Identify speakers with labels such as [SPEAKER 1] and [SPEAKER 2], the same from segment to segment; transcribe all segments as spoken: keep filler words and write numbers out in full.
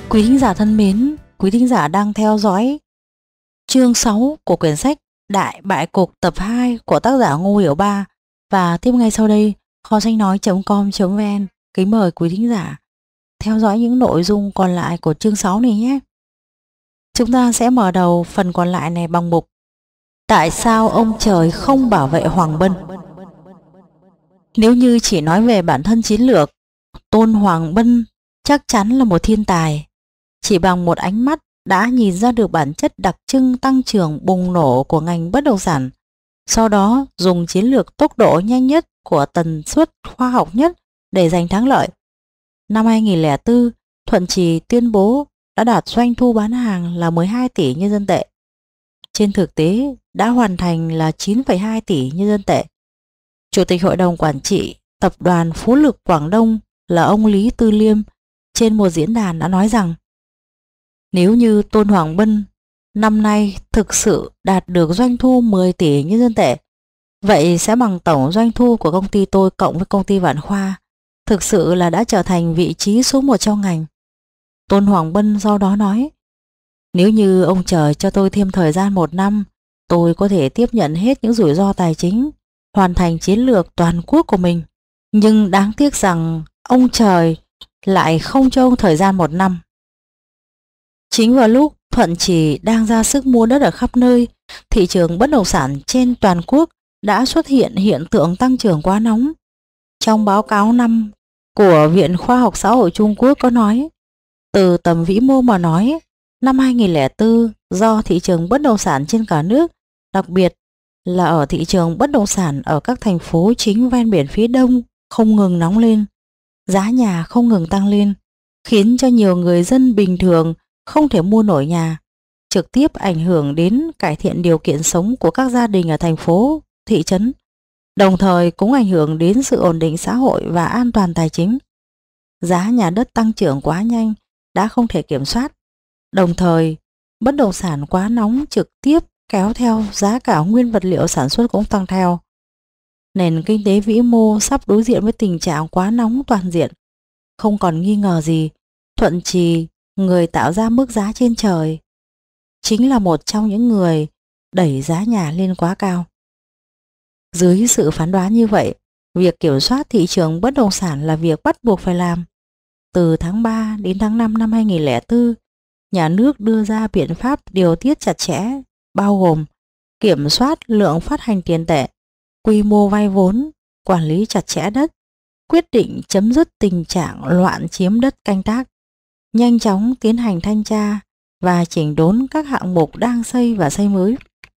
[SPEAKER 1] Quý thính giả thân mến, quý thính giả đang theo dõi chương sáu của quyển sách Đại bại cục tập hai của tác giả Ngô Hiểu Ba, và tiếp ngay sau đây kho sách nói chấm com chấm vn kính mời quý thính giả theo dõi những nội dung còn lại của chương sáu này nhé. Chúng ta sẽ mở đầu phần còn lại này bằng mục Tại sao ông trời không bảo vệ Hoàng Bân? Nếu như chỉ nói về bản thân chiến lược, Tôn Hoàng Bân chắc chắn là một thiên tài. Chỉ bằng một ánh mắt đã nhìn ra được bản chất đặc trưng tăng trưởng bùng nổ của ngành bất động sản. Sau đó dùng chiến lược tốc độ nhanh nhất của tần suất khoa học nhất để giành thắng lợi. Năm hai nghìn lẻ bốn, Thuận Trì tuyên bố đã đạt doanh thu bán hàng là mười hai tỷ nhân dân tệ. Trên thực tế đã hoàn thành là chín phẩy hai tỷ nhân dân tệ. Chủ tịch Hội đồng Quản trị Tập đoàn Phú Lực Quảng Đông là ông Lý Tư Liêm trên một diễn đàn đã nói rằng nếu như Tôn Hoàng Bân năm nay thực sự đạt được doanh thu mười tỷ nhân dân tệ, vậy sẽ bằng tổng doanh thu của công ty tôi cộng với công ty Vạn Khoa, thực sự là đã trở thành vị trí số một trong ngành. Tôn Hoàng Bân sau đó nói, nếu như ông trời cho tôi thêm thời gian một năm, tôi có thể tiếp nhận hết những rủi ro tài chính, hoàn thành chiến lược toàn quốc của mình. Nhưng đáng tiếc rằng ông trời lại không cho ông thời gian một năm. Chính vào lúc Thuận Trì đang ra sức mua đất ở khắp nơi, thị trường bất động sản trên toàn quốc đã xuất hiện hiện tượng tăng trưởng quá nóng. Trong báo cáo năm của Viện Khoa học Xã hội Trung Quốc có nói, từ tầm vĩ mô mà nói, năm hai nghìn lẻ bốn do thị trường bất động sản trên cả nước, đặc biệt là ở thị trường bất động sản ở các thành phố chính ven biển phía Đông không ngừng nóng lên, giá nhà không ngừng tăng lên, khiến cho nhiều người dân bình thường không thể mua nổi nhà, trực tiếp ảnh hưởng đến cải thiện điều kiện sống của các gia đình ở thành phố, thị trấn, đồng thời cũng ảnh hưởng đến sự ổn định xã hội và an toàn tài chính. Giá nhà đất tăng trưởng quá nhanh đã không thể kiểm soát, đồng thời bất động sản quá nóng trực tiếp kéo theo giá cả nguyên vật liệu sản xuất cũng tăng theo. Nền kinh tế vĩ mô sắp đối diện với tình trạng quá nóng toàn diện. Không còn nghi ngờ gì, Thuận Trì, người tạo ra mức giá trên trời, chính là một trong những người đẩy giá nhà lên quá cao. Dưới sự phán đoán như vậy, việc kiểm soát thị trường bất động sản là việc bắt buộc phải làm. Từ tháng ba đến tháng năm năm hai nghìn lẻ bốn, nhà nước đưa ra biện pháp điều tiết chặt chẽ, bao gồm kiểm soát lượng phát hành tiền tệ, quy mô vay vốn, quản lý chặt chẽ đất, quyết định chấm dứt tình trạng loạn chiếm đất canh tác, nhanh chóng tiến hành thanh tra và chỉnh đốn các hạng mục đang xây và xây mới,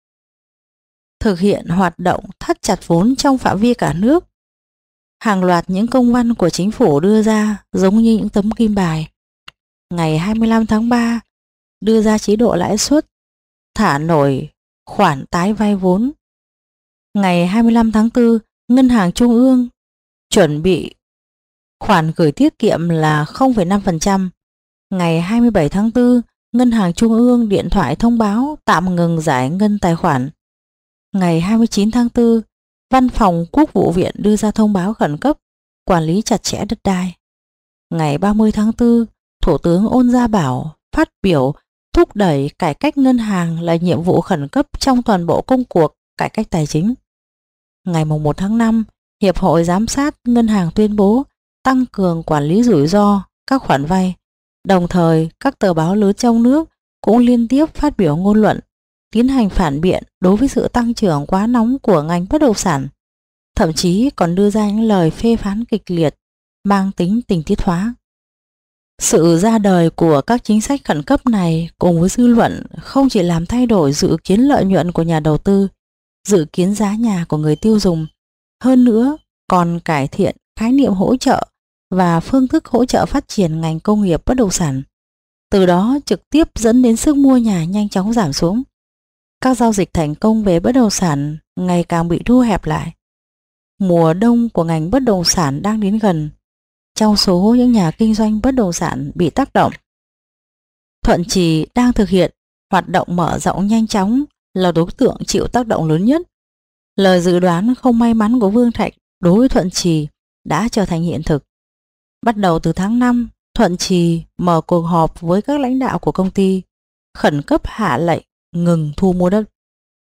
[SPEAKER 1] thực hiện hoạt động thắt chặt vốn trong phạm vi cả nước. Hàng loạt những công văn của chính phủ đưa ra giống như những tấm kim bài. Ngày hai mươi lăm tháng ba, đưa ra chế độ lãi suất, thả nổi khoản tái vay vốn. Ngày hai mươi lăm tháng tư, Ngân hàng Trung ương chuẩn bị khoản gửi tiết kiệm là không phẩy năm phần trăm. Ngày hai mươi bảy tháng tư, Ngân hàng Trung ương điện thoại thông báo tạm ngừng giải ngân tài khoản. Ngày hai mươi chín tháng tư, Văn phòng Quốc vụ viện đưa ra thông báo khẩn cấp quản lý chặt chẽ đất đai. Ngày ba mươi tháng tư, Thủ tướng Ôn Gia Bảo phát biểu thúc đẩy cải cách ngân hàng là nhiệm vụ khẩn cấp trong toàn bộ công cuộc cải cách tài chính. Ngày một tháng năm, Hiệp hội Giám sát Ngân hàng tuyên bố tăng cường quản lý rủi ro các khoản vay. Đồng thời, các tờ báo lớn trong nước cũng liên tiếp phát biểu ngôn luận, tiến hành phản biện đối với sự tăng trưởng quá nóng của ngành bất động sản, thậm chí còn đưa ra những lời phê phán kịch liệt, mang tính tình tiết hóa. Sự ra đời của các chính sách khẩn cấp này cùng với dư luận không chỉ làm thay đổi dự kiến lợi nhuận của nhà đầu tư, dự kiến giá nhà của người tiêu dùng, hơn nữa còn cải thiện khái niệm hỗ trợ và phương thức hỗ trợ phát triển ngành công nghiệp bất động sản. Từ đó trực tiếp dẫn đến sức mua nhà nhanh chóng giảm xuống. Các giao dịch thành công về bất động sản ngày càng bị thu hẹp lại. Mùa đông của ngành bất động sản đang đến gần. Trong số những nhà kinh doanh bất động sản bị tác động, Thuận Trì đang thực hiện hoạt động mở rộng nhanh chóng là đối tượng chịu tác động lớn nhất. Lời dự đoán không may mắn của Vương Thạch đối với Thuận Trì đã trở thành hiện thực. Bắt đầu từ tháng năm Thuận Trì mở cuộc họp với các lãnh đạo của công ty, khẩn cấp hạ lệnh ngừng thu mua đất.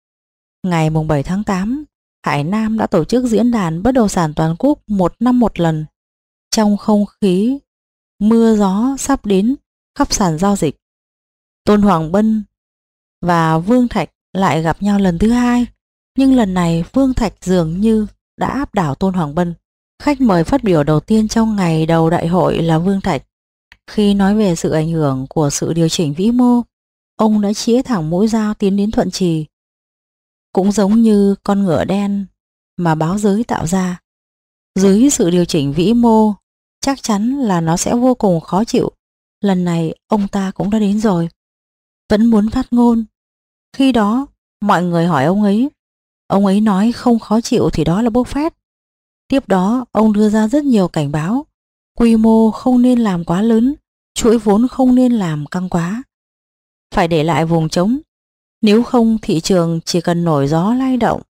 [SPEAKER 1] Ngày bảy tháng tám, Hải Nam đã tổ chức diễn đàn bất động sản toàn quốc một năm một lần. Trong không khí mưa gió sắp đến khắp sàn giao dịch, Tôn Hoàng Bân và Vương Thạch lại gặp nhau lần thứ hai, nhưng lần này Vương Thạch dường như đã áp đảo Tôn Hoàng Bân. Khách mời phát biểu đầu tiên trong ngày đầu đại hội là Vương Thạch. Khi nói về sự ảnh hưởng của sự điều chỉnh vĩ mô, ông đã chĩa thẳng mũi dao tiến đến Thuận Trì. Cũng giống như con ngựa đen mà báo giới tạo ra, dưới sự điều chỉnh vĩ mô chắc chắn là nó sẽ vô cùng khó chịu. Lần này ông ta cũng đã đến rồi, vẫn muốn phát ngôn. Khi đó mọi người hỏi ông ấy, ông ấy nói không khó chịu thì đó là bốc phét. Tiếp đó ông đưa ra rất nhiều cảnh báo: quy mô không nên làm quá lớn, chuỗi vốn không nên làm căng quá, phải để lại vùng trống. Nếu không thị trường chỉ cần nổi gió lay động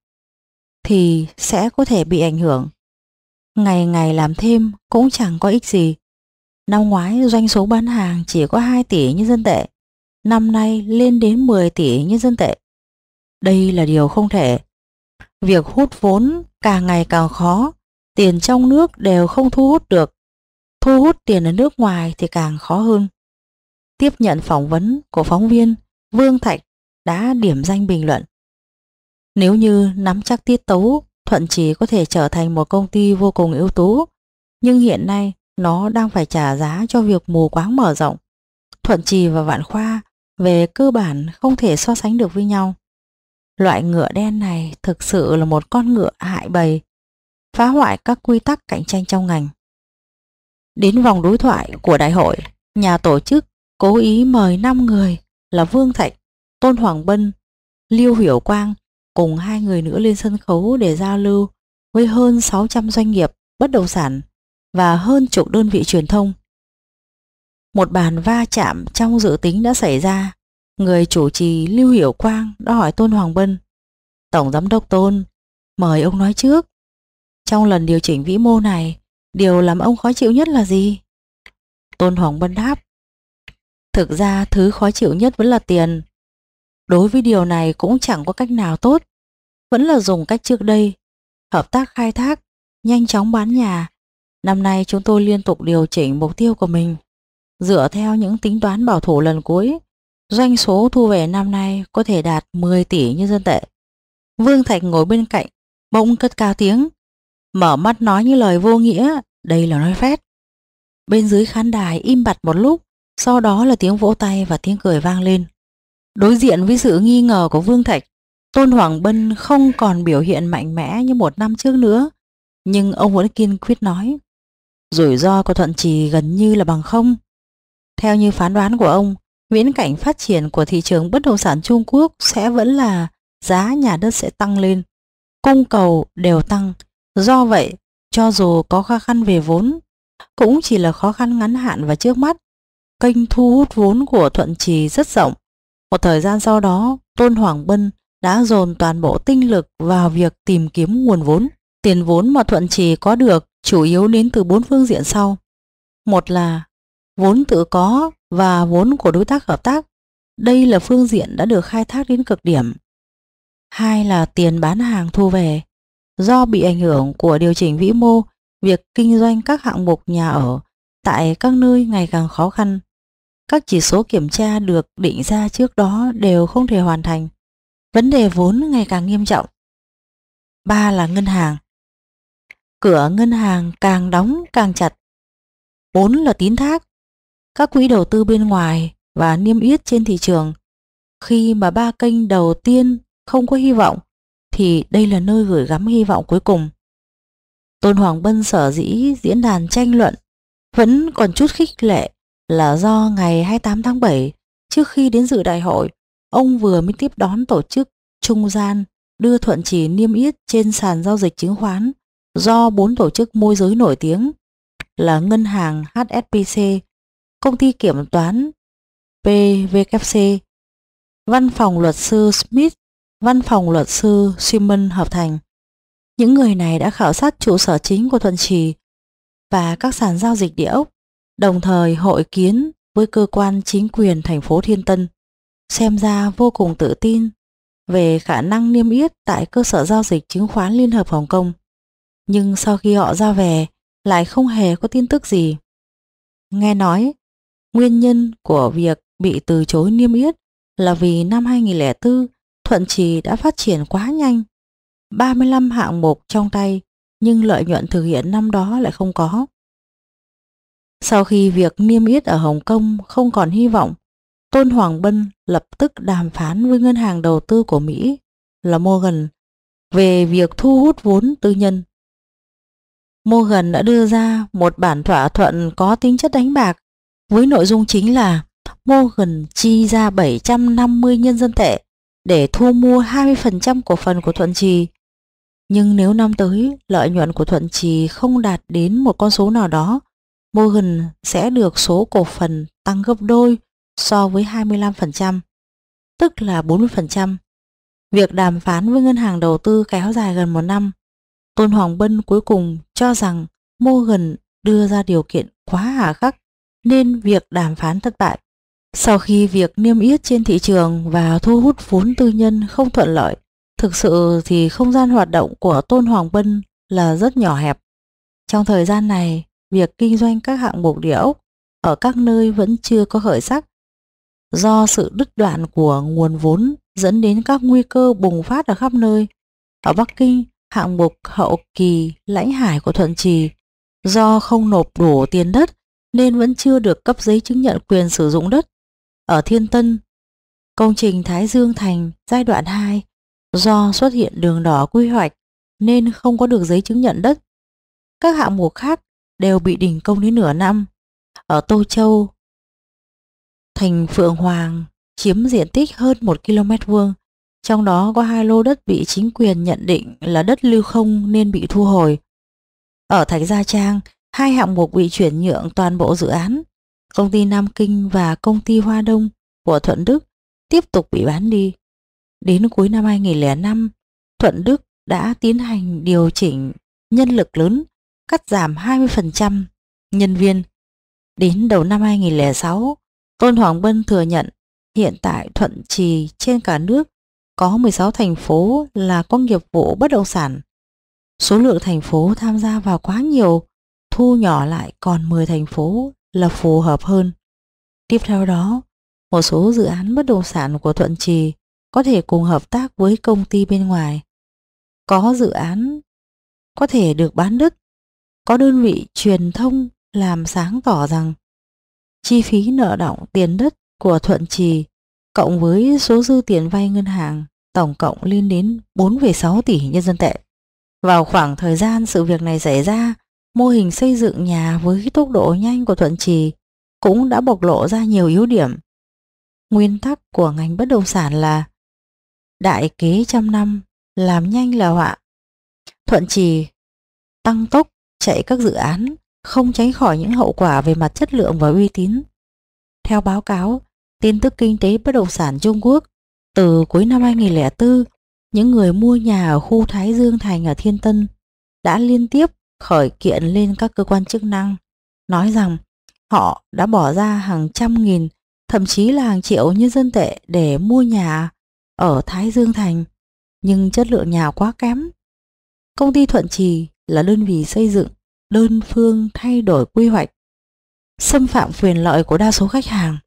[SPEAKER 1] thì sẽ có thể bị ảnh hưởng. Ngày ngày làm thêm cũng chẳng có ích gì. Năm ngoái doanh số bán hàng chỉ có hai tỷ nhân dân tệ, năm nay lên đến mười tỷ nhân dân tệ. Đây là điều không thể. Việc hút vốn càng ngày càng khó, tiền trong nước đều không thu hút được, thu hút tiền ở nước ngoài thì càng khó hơn. Tiếp nhận phỏng vấn của phóng viên, Vương Thạch đã điểm danh bình luận: nếu như nắm chắc tiết tấu, Thuận Trì có thể trở thành một công ty vô cùng ưu tú, nhưng hiện nay nó đang phải trả giá cho việc mù quáng mở rộng. Thuận Trì và Vạn Khoa về cơ bản không thể so sánh được với nhau. Loại ngựa đen này thực sự là một con ngựa hại bầy, phá hoại các quy tắc cạnh tranh trong ngành. Đến vòng đối thoại của đại hội, nhà tổ chức cố ý mời năm người là Vương Thạch, Tôn Hoàng Bân, Liêu Hiểu Quang cùng hai người nữa lên sân khấu để giao lưu với hơn sáu trăm doanh nghiệp bất động sản và hơn chục đơn vị truyền thông. Một bàn va chạm trong dự tính đã xảy ra. Người chủ trì Liêu Hiểu Quang đã hỏi Tôn Hoàng Bân: Tổng giám đốc Tôn, mời ông nói trước. Trong lần điều chỉnh vĩ mô này, điều làm ông khó chịu nhất là gì? Tôn Hoàng Bân đáp: thực ra thứ khó chịu nhất vẫn là tiền. Đối với điều này cũng chẳng có cách nào tốt, vẫn là dùng cách trước đây, hợp tác khai thác, nhanh chóng bán nhà. Năm nay chúng tôi liên tục điều chỉnh mục tiêu của mình. Dựa theo những tính toán bảo thủ lần cuối, doanh số thu về năm nay có thể đạt mười tỷ nhân dân tệ. Vương Thạch ngồi bên cạnh bỗng cất cao tiếng, mở mắt nói như lời vô nghĩa: đây là nói phét. Bên dưới khán đài im bặt một lúc, sau đó là tiếng vỗ tay và tiếng cười vang lên. Đối diện với sự nghi ngờ của Vương Thạch, Tôn Hoàng Bân không còn biểu hiện mạnh mẽ như một năm trước nữa, nhưng ông vẫn kiên quyết nói: rủi ro của Thuận Trì gần như là bằng không. Theo như phán đoán của ông, viễn cảnh phát triển của thị trường bất động sản Trung Quốc sẽ vẫn là giá nhà đất sẽ tăng lên, cung cầu đều tăng. Do vậy, cho dù có khó khăn về vốn, cũng chỉ là khó khăn ngắn hạn và trước mắt. Kênh thu hút vốn của Thuận Trì rất rộng. Một thời gian sau đó, Tôn Hoàng Bân đã dồn toàn bộ tinh lực vào việc tìm kiếm nguồn vốn. Tiền vốn mà Thuận Trì có được chủ yếu đến từ bốn phương diện sau. Một là vốn tự có và vốn của đối tác hợp tác. Đây là phương diện đã được khai thác đến cực điểm. Hai là tiền bán hàng thu về. Do bị ảnh hưởng của điều chỉnh vĩ mô, việc kinh doanh các hạng mục nhà ở tại các nơi ngày càng khó khăn. Các chỉ số kiểm tra được định ra trước đó đều không thể hoàn thành. Vấn đề vốn ngày càng nghiêm trọng. Ba là ngân hàng. Cửa ngân hàng càng đóng càng chặt. Bốn là tín thác. Các quỹ đầu tư bên ngoài và niêm yết trên thị trường. Khi mà ba kênh đầu tiên không có hy vọng, thì đây là nơi gửi gắm hy vọng cuối cùng. Tôn Hoàng Bân sở dĩ diễn đàn tranh luận vẫn còn chút khích lệ là do ngày hai mươi tám tháng bảy, trước khi đến dự đại hội, ông vừa mới tiếp đón tổ chức trung gian đưa Thuận Trì niêm yết trên sàn giao dịch chứng khoán do bốn tổ chức môi giới nổi tiếng là Ngân hàng hát ét bê xê, Công ty Kiểm toán pê vê kép xê, Văn phòng luật sư Smith, Văn phòng luật sư Simon hợp thành. Những người này đã khảo sát trụ sở chính của Thuận Trì và các sàn giao dịch địa ốc, đồng thời hội kiến với cơ quan chính quyền thành phố Thiên Tân, xem ra vô cùng tự tin về khả năng niêm yết tại cơ sở giao dịch chứng khoán Liên hợp Hồng Kông. Nhưng sau khi họ ra về lại không hề có tin tức gì. Nghe nói, nguyên nhân của việc bị từ chối niêm yết là vì năm hai nghìn không trăm lẻ bốn Thuận Trì đã phát triển quá nhanh, ba mươi lăm hạng mục trong tay, nhưng lợi nhuận thực hiện năm đó lại không có. Sau khi việc niêm yết ở Hồng Kông không còn hy vọng, Tôn Hoàng Bân lập tức đàm phán với ngân hàng đầu tư của Mỹ là Morgan về việc thu hút vốn tư nhân. Morgan đã đưa ra một bản thỏa thuận có tính chất đánh bạc, với nội dung chính là Morgan chi ra bảy trăm năm mươi nhân dân tệ để thu mua hai mươi phần trăm cổ phần của Thuận Trì. Nhưng nếu năm tới lợi nhuận của Thuận Trì không đạt đến một con số nào đó, Morgan sẽ được số cổ phần tăng gấp đôi so với hai mươi lăm phần trăm, tức là bốn mươi phần trăm. Việc đàm phán với ngân hàng đầu tư kéo dài gần một năm. Tôn Hoàng Bân cuối cùng cho rằng Morgan đưa ra điều kiện quá hà khắc nên việc đàm phán thất bại. Sau khi việc niêm yết trên thị trường và thu hút vốn tư nhân không thuận lợi, thực sự thì không gian hoạt động của Tôn Hoàng Bân là rất nhỏ hẹp. Trong thời gian này, việc kinh doanh các hạng mục địa ốc ở các nơi vẫn chưa có khởi sắc. Do sự đứt đoạn của nguồn vốn dẫn đến các nguy cơ bùng phát ở khắp nơi. Ở Bắc Kinh, hạng mục hậu kỳ Lãnh Hải của Thuận Trì do không nộp đủ tiền đất nên vẫn chưa được cấp giấy chứng nhận quyền sử dụng đất. Ở Thiên Tân, công trình Thái Dương Thành giai đoạn hai do xuất hiện đường đỏ quy hoạch nên không có được giấy chứng nhận đất. Các hạng mục khác đều bị đình công đến nửa năm. Ở Tô Châu, thành Phượng Hoàng chiếm diện tích hơn một ki lô mét vuông, trong đó có hai lô đất bị chính quyền nhận định là đất lưu không nên bị thu hồi. Ở Thạch Gia Trang, hai hạng mục bị chuyển nhượng toàn bộ dự án. Công ty Nam Kinh và công ty Hoa Đông của Thuận Đức tiếp tục bị bán đi. Đến cuối năm hai nghìn không trăm lẻ năm, Thuận Đức đã tiến hành điều chỉnh nhân lực lớn, cắt giảm hai mươi phần trăm nhân viên. Đến đầu năm hai nghìn không trăm lẻ sáu, Tôn Hoàng Bân thừa nhận hiện tại Thuận Trì trên cả nước có mười sáu thành phố là có nghiệp vụ bất động sản. Số lượng thành phố tham gia vào quá nhiều, thu nhỏ lại còn mười thành phố là phù hợp hơn. Tiếp theo đó, một số dự án bất động sản của Thuận Trì có thể cùng hợp tác với công ty bên ngoài. Có dự án có thể được bán đất. Có đơn vị truyền thông làm sáng tỏ rằng chi phí nợ đọng tiền đất của Thuận Trì cộng với số dư tiền vay ngân hàng tổng cộng lên đến bốn phẩy sáu tỷ nhân dân tệ. Vào khoảng thời gian sự việc này xảy ra, mô hình xây dựng nhà với tốc độ nhanh của Thuận Trì cũng đã bộc lộ ra nhiều yếu điểm. Nguyên tắc của ngành bất động sản là đại kế trăm năm, làm nhanh là họa. Thuận Trì tăng tốc chạy các dự án, không tránh khỏi những hậu quả về mặt chất lượng và uy tín. Theo báo cáo, tin tức kinh tế bất động sản Trung Quốc, từ cuối năm hai nghìn không trăm lẻ bốn, những người mua nhà ở khu Thái Dương Thành ở Thiên Tân đã liên tiếp khởi kiện lên các cơ quan chức năng, nói rằng họ đã bỏ ra hàng trăm nghìn, thậm chí là hàng triệu nhân dân tệ để mua nhà ở Thái Dương Thành, nhưng chất lượng nhà quá kém. Công ty Thuận Trì là đơn vị xây dựng đơn phương thay đổi quy hoạch, xâm phạm quyền lợi của đa số khách hàng.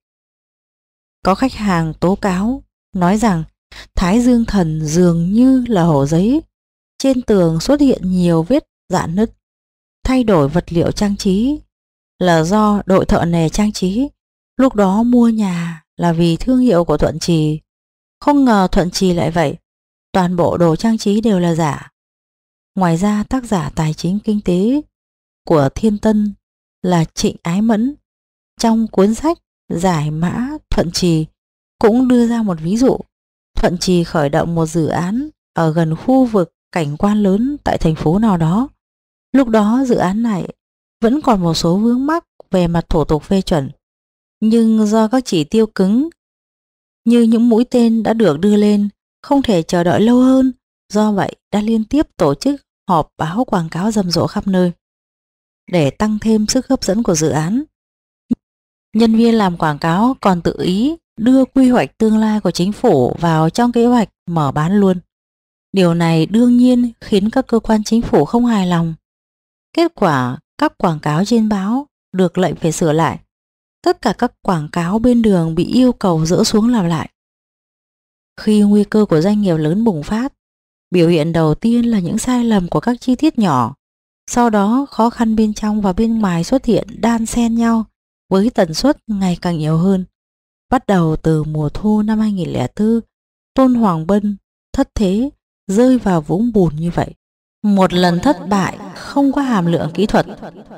[SPEAKER 1] Có khách hàng tố cáo nói rằng Thái Dương Thần dường như là hổ giấy, trên tường xuất hiện nhiều vết rạn nứt. Thay đổi vật liệu trang trí là do đội thợ nề trang trí, lúc đó mua nhà là vì thương hiệu của Thuận Trì. Không ngờ Thuận Trì lại vậy, toàn bộ đồ trang trí đều là giả. Ngoài ra, tác giả tài chính kinh tế của Thiên Tân là Trịnh Ái Mẫn trong cuốn sách Giải mã Thuận Trì cũng đưa ra một ví dụ. Thuận Trì khởi động một dự án ở gần khu vực cảnh quan lớn tại thành phố nào đó. Lúc đó dự án này vẫn còn một số vướng mắc về mặt thủ tục phê chuẩn, nhưng do các chỉ tiêu cứng như những mũi tên đã được đưa lên, không thể chờ đợi lâu hơn, do vậy đã liên tiếp tổ chức họp báo quảng cáo rầm rộ khắp nơi. Để tăng thêm sức hấp dẫn của dự án, Nhân viên làm quảng cáo còn tự ý đưa quy hoạch tương lai của chính phủ vào trong kế hoạch mở bán luôn. Điều này đương nhiên khiến các cơ quan chính phủ không hài lòng. Kết quả, các quảng cáo trên báo được lệnh phải sửa lại. Tất cả các quảng cáo bên đường bị yêu cầu dỡ xuống làm lại. Khi nguy cơ của doanh nghiệp lớn bùng phát, biểu hiện đầu tiên là những sai lầm của các chi tiết nhỏ. Sau đó, khó khăn bên trong và bên ngoài xuất hiện đan xen nhau với tần suất ngày càng nhiều hơn. Bắt đầu từ mùa thu năm hai nghìn không trăm lẻ bốn, Tôn Hoàng Bân thất thế rơi vào vũng bùn như vậy. Một lần thất bại không có hàm lượng kỹ thuật.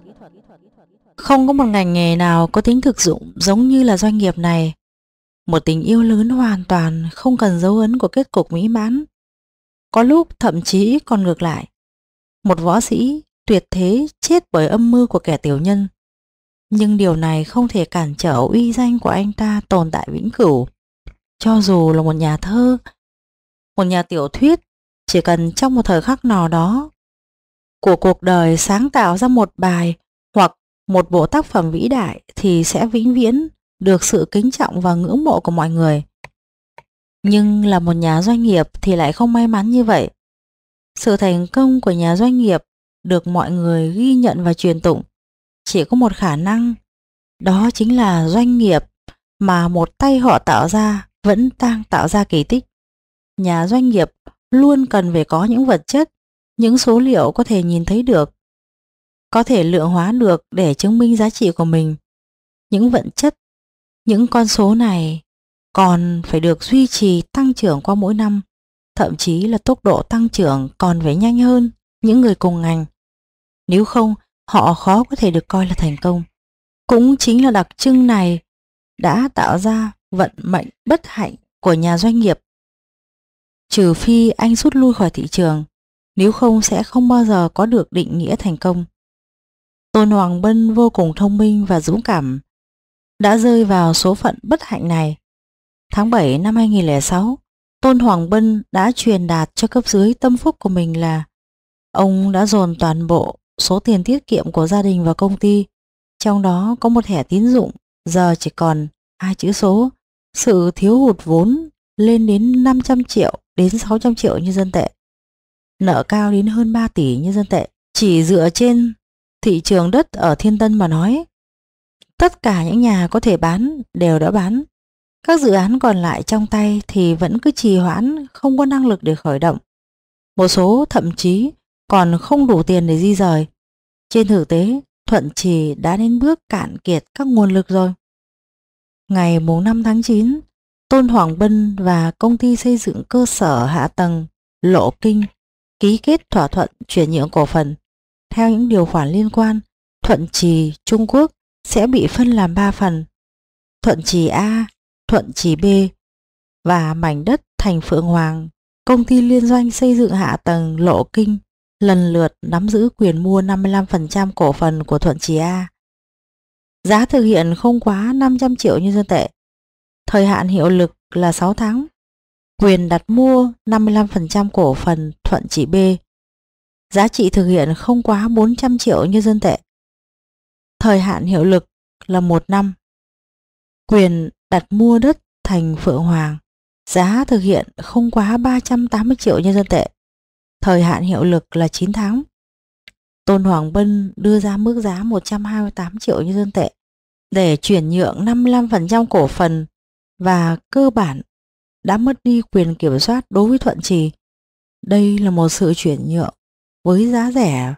[SPEAKER 1] Không có một ngành nghề nào có tính thực dụng giống như là doanh nghiệp này. Một tình yêu lớn hoàn toàn không cần dấu ấn của kết cục mỹ mãn. Có lúc thậm chí còn ngược lại. Một võ sĩ tuyệt thế chết bởi âm mưu của kẻ tiểu nhân. Nhưng điều này không thể cản trở uy danh của anh ta tồn tại vĩnh cửu. Cho dù là một nhà thơ, một nhà tiểu thuyết, chỉ cần trong một thời khắc nào đó của cuộc đời sáng tạo ra một bài hoặc một bộ tác phẩm vĩ đại thì sẽ vĩnh viễn được sự kính trọng và ngưỡng mộ của mọi người. Nhưng là một nhà doanh nghiệp thì lại không may mắn như vậy. Sự thành công của nhà doanh nghiệp được mọi người ghi nhận và truyền tụng chỉ có một khả năng, đó chính là doanh nghiệp mà một tay họ tạo ra vẫn đang tạo ra kỳ tích. Nhà doanh nghiệp luôn cần phải có những vật chất, những số liệu có thể nhìn thấy được, có thể lượng hóa được để chứng minh giá trị của mình. Những vật chất, những con số này còn phải được duy trì tăng trưởng qua mỗi năm, thậm chí là tốc độ tăng trưởng còn phải nhanh hơn những người cùng ngành. Nếu không, họ khó có thể được coi là thành công. Cũng chính là đặc trưng này đã tạo ra vận mệnh bất hạnh của nhà doanh nghiệp. Trừ phi anh rút lui khỏi thị trường, nếu không sẽ không bao giờ có được định nghĩa thành công. Tôn Hoàng Bân vô cùng thông minh và dũng cảm, đã rơi vào số phận bất hạnh này. Tháng bảy năm hai nghìn không trăm lẻ sáu, Tôn Hoàng Bân đã truyền đạt cho cấp dưới tâm phúc của mình là ông đã dồn toàn bộ số tiền tiết kiệm của gia đình vào công ty, trong đó có một thẻ tín dụng giờ chỉ còn hai chữ số. Sự thiếu hụt vốn lên đến năm trăm triệu đến sáu trăm triệu nhân dân tệ, nợ cao đến hơn ba tỷ nhân dân tệ. Chỉ dựa trên thị trường đất ở Thiên Tân mà nói, tất cả những nhà có thể bán đều đã bán. Các dự án còn lại trong tay thì vẫn cứ trì hoãn, không có năng lực để khởi động. Một số thậm chí còn không đủ tiền để di rời. Trên thực tế, Thuận Trì đã đến bước cạn kiệt các nguồn lực rồi. Ngày năm tháng chín, Tôn Hoàng Bân và công ty xây dựng cơ sở hạ tầng Lộ Kinh ký kết thỏa thuận chuyển nhượng cổ phần. Theo những điều khoản liên quan, Thuận Trì Trung Quốc sẽ bị phân làm ba phần: Thuận Trì A, Thuận Trì B và mảnh đất thành Phượng Hoàng. Công ty liên doanh xây dựng hạ tầng Lộ Kinh lần lượt nắm giữ quyền mua năm mươi lăm phần trăm cổ phần của Thuận Trì A. Giá thực hiện không quá năm trăm triệu nhân dân tệ. Thời hạn hiệu lực là sáu tháng. Quyền đặt mua năm mươi lăm phần trăm cổ phần Thuận Trì B. Giá trị thực hiện không quá bốn trăm triệu nhân dân tệ. Thời hạn hiệu lực là một năm. Quyền đặt mua đất thành Phượng Hoàng. Giá thực hiện không quá ba trăm tám mươi triệu nhân dân tệ. Thời hạn hiệu lực là chín tháng. Tôn Hoàng Bân đưa ra mức giá một trăm hai mươi tám triệu nhân dân tệ để chuyển nhượng năm mươi lăm phần trăm cổ phần và cơ bản đã mất đi quyền kiểm soát đối với Thuận Trì. Đây là một sự chuyển nhượng với giá rẻ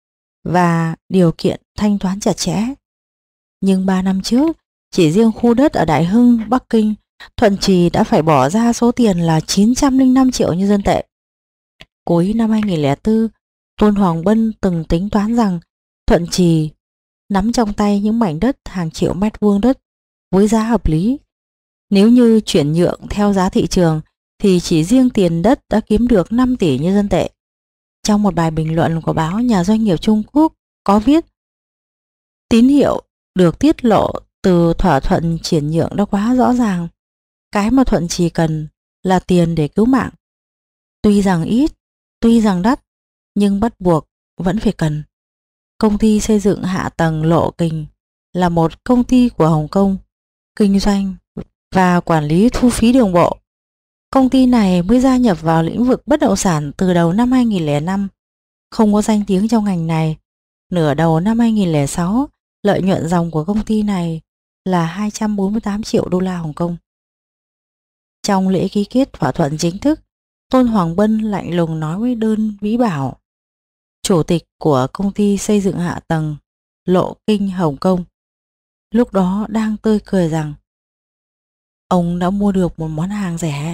[SPEAKER 1] và điều kiện thanh toán chặt chẽ. Nhưng ba năm trước, chỉ riêng khu đất ở Đại Hưng, Bắc Kinh, Thuận Trì đã phải bỏ ra số tiền là chín trăm lẻ năm triệu nhân dân tệ. Cuối năm hai nghìn không trăm lẻ bốn, Tôn Hoàng Bân từng tính toán rằng Thuận Trì nắm trong tay những mảnh đất hàng triệu mét vuông đất với giá hợp lý. Nếu như chuyển nhượng theo giá thị trường thì chỉ riêng tiền đất đã kiếm được năm tỷ nhân dân tệ. Trong một bài bình luận của báo Nhà Doanh nghiệp Trung Quốc có viết: tín hiệu được tiết lộ từ thỏa thuận chuyển nhượng đã quá rõ ràng. Cái mà Thuận Trì cần là tiền để cứu mạng. Tuy rằng ít, tuy rằng đắt, nhưng bắt buộc vẫn phải cần. Công ty xây dựng hạ tầng Lộ Kinh là một công ty của Hồng Kông, kinh doanh và quản lý thu phí đường bộ. Công ty này mới gia nhập vào lĩnh vực bất động sản từ đầu năm hai nghìn không trăm lẻ năm, không có danh tiếng trong ngành này. Nửa đầu năm hai nghìn không trăm lẻ sáu, lợi nhuận ròng của công ty này là hai trăm bốn mươi tám triệu đô la Hồng Kông. Trong lễ ký kết thỏa thuận chính thức, Tôn Hoàng Bân lạnh lùng nói với Đơn Vĩ Bảo, chủ tịch của công ty xây dựng hạ tầng Lộ Kinh Hồng Kông, lúc đó đang tươi cười rằng ông đã mua được một món hàng rẻ.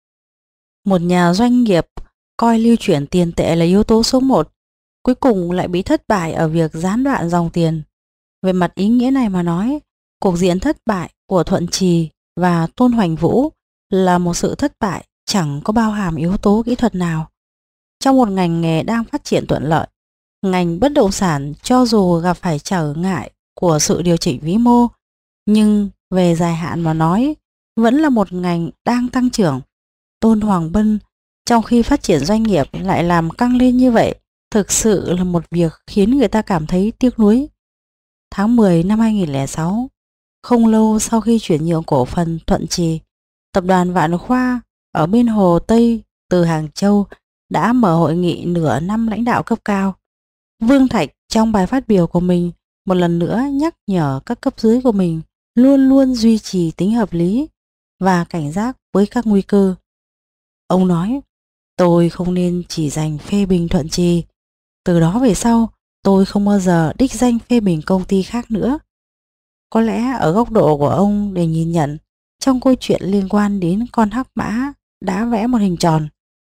[SPEAKER 1] Một nhà doanh nghiệp coi lưu chuyển tiền tệ là yếu tố số một, cuối cùng lại bị thất bại ở việc gián đoạn dòng tiền. Về mặt ý nghĩa này mà nói, cuộc diện thất bại của Thuận Trì và Tôn Hoành Vũ là một sự thất bại chẳng có bao hàm yếu tố kỹ thuật nào. Trong một ngành nghề đang phát triển thuận lợi, ngành bất động sản cho dù gặp phải trở ngại của sự điều chỉnh vĩ mô, nhưng về dài hạn mà nói, vẫn là một ngành đang tăng trưởng. Tôn Hoàng Bân trong khi phát triển doanh nghiệp lại làm căng lên như vậy, thực sự là một việc khiến người ta cảm thấy tiếc nuối. Tháng mười năm hai nghìn không trăm lẻ sáu, không lâu sau khi chuyển nhượng cổ phần Thuận Trì, tập đoàn Vạn Khoa ở bên Hồ Tây từ Hàng Châu đã mở hội nghị nửa năm lãnh đạo cấp cao. Vương Thạch trong bài phát biểu của mình một lần nữa nhắc nhở các cấp dưới của mình luôn luôn duy trì tính hợp lý và cảnh giác với các nguy cơ. Ông nói, tôi không nên chỉ dành phê bình Thuận Trì. Từ đó về sau, tôi không bao giờ đích danh phê bình công ty khác nữa. Có lẽ ở góc độ của ông để nhìn nhận, trong câu chuyện liên quan đến con hắc mã đã vẽ một hình tròn.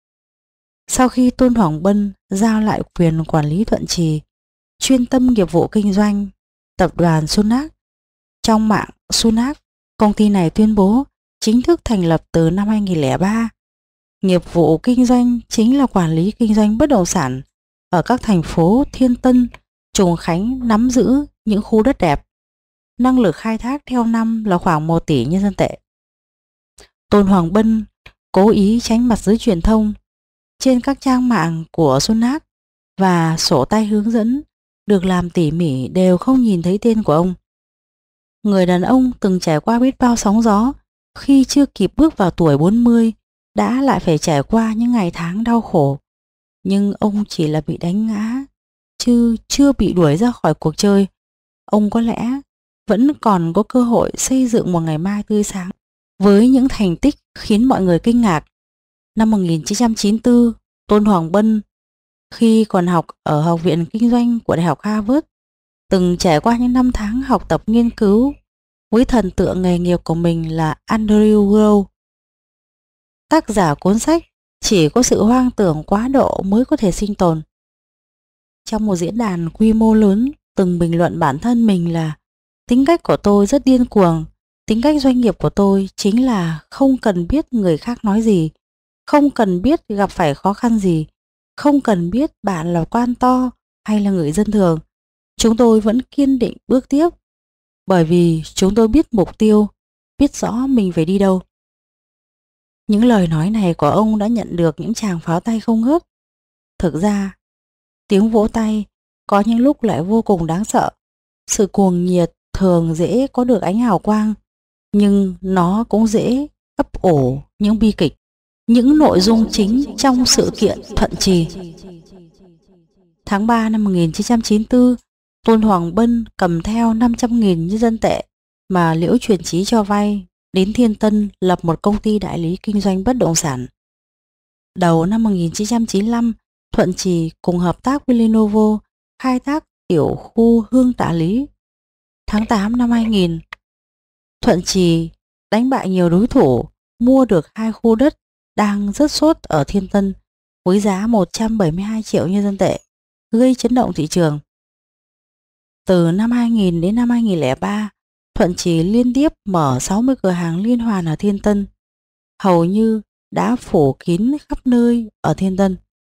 [SPEAKER 1] Sau khi Tôn Hoàng Bân giao lại quyền quản lý Thuận Trì, chuyên tâm nghiệp vụ kinh doanh, tập đoàn Sunac, trong mạng Sunac, công ty này tuyên bố chính thức thành lập từ năm hai nghìn không trăm lẻ ba. Nghiệp vụ kinh doanh chính là quản lý kinh doanh bất động sản ở các thành phố Thiên Tân, Trùng Khánh nắm giữ những khu đất đẹp. Năng lực khai thác theo năm là khoảng một tỷ nhân dân tệ. Tôn Hoàng Bân cố ý tránh mặt giới truyền thông. Trên các trang mạng của Sunac và sổ tay hướng dẫn được làm tỉ mỉ đều không nhìn thấy tên của ông. Người đàn ông từng trải qua biết bao sóng gió, khi chưa kịp bước vào tuổi bốn mươi đã lại phải trải qua những ngày tháng đau khổ. Nhưng ông chỉ là bị đánh ngã, chứ chưa bị đuổi ra khỏi cuộc chơi. Ông có lẽ vẫn còn có cơ hội xây dựng một ngày mai tươi sáng với những thành tích khiến mọi người kinh ngạc. Năm một nghìn chín trăm chín mươi tư, Tôn Hoàng Bân khi còn học ở Học viện Kinh doanh của Đại học Harvard từng trải qua những năm tháng học tập nghiên cứu với thần tượng nghề nghiệp của mình là Andrew Grow, tác giả cuốn sách Chỉ có sự hoang tưởng quá độ mới có thể sinh tồn. Trong một diễn đàn quy mô lớn từng bình luận bản thân mình là tính cách của tôi rất điên cuồng, tính cách doanh nghiệp của tôi chính là không cần biết người khác nói gì, không cần biết gặp phải khó khăn gì, không cần biết bạn là quan to hay là người dân thường. Chúng tôi vẫn kiên định bước tiếp, bởi vì chúng tôi biết mục tiêu, biết rõ mình phải đi đâu. Những lời nói này của ông đã nhận được những tràng pháo tay không ngớt. Thực ra, tiếng vỗ tay có những lúc lại vô cùng đáng sợ. Sự cuồng nhiệt thường dễ có được ánh hào quang, nhưng nó cũng dễ ấp ủ những bi kịch, những nội dung chính trong sự kiện Thuận Trì. Tháng ba năm một nghìn chín trăm chín mươi tư, Tôn Hoàng Bân cầm theo năm trăm nghìn nhân dân tệ mà Liễu Truyền Chí cho vay đến Thiên Tân lập một công ty đại lý kinh doanh bất động sản. Đầu năm một nghìn chín trăm chín mươi lăm, Thuận Trì cùng hợp tác với Lenovo khai thác tiểu khu Hương Tạ Lý. Tháng tám năm hai nghìn, Thuận Trì đánh bại nhiều đối thủ, mua được hai khu đất đang rất sốt ở Thiên Tân với giá một trăm bảy mươi hai triệu nhân dân tệ, gây chấn động thị trường. Từ năm hai nghìn đến năm hai nghìn không trăm lẻ ba, Thuận Trì liên tiếp mở sáu mươi cửa hàng liên hoàn ở Thiên Tân, hầu như đã phủ kín khắp nơi ở Thiên Tân.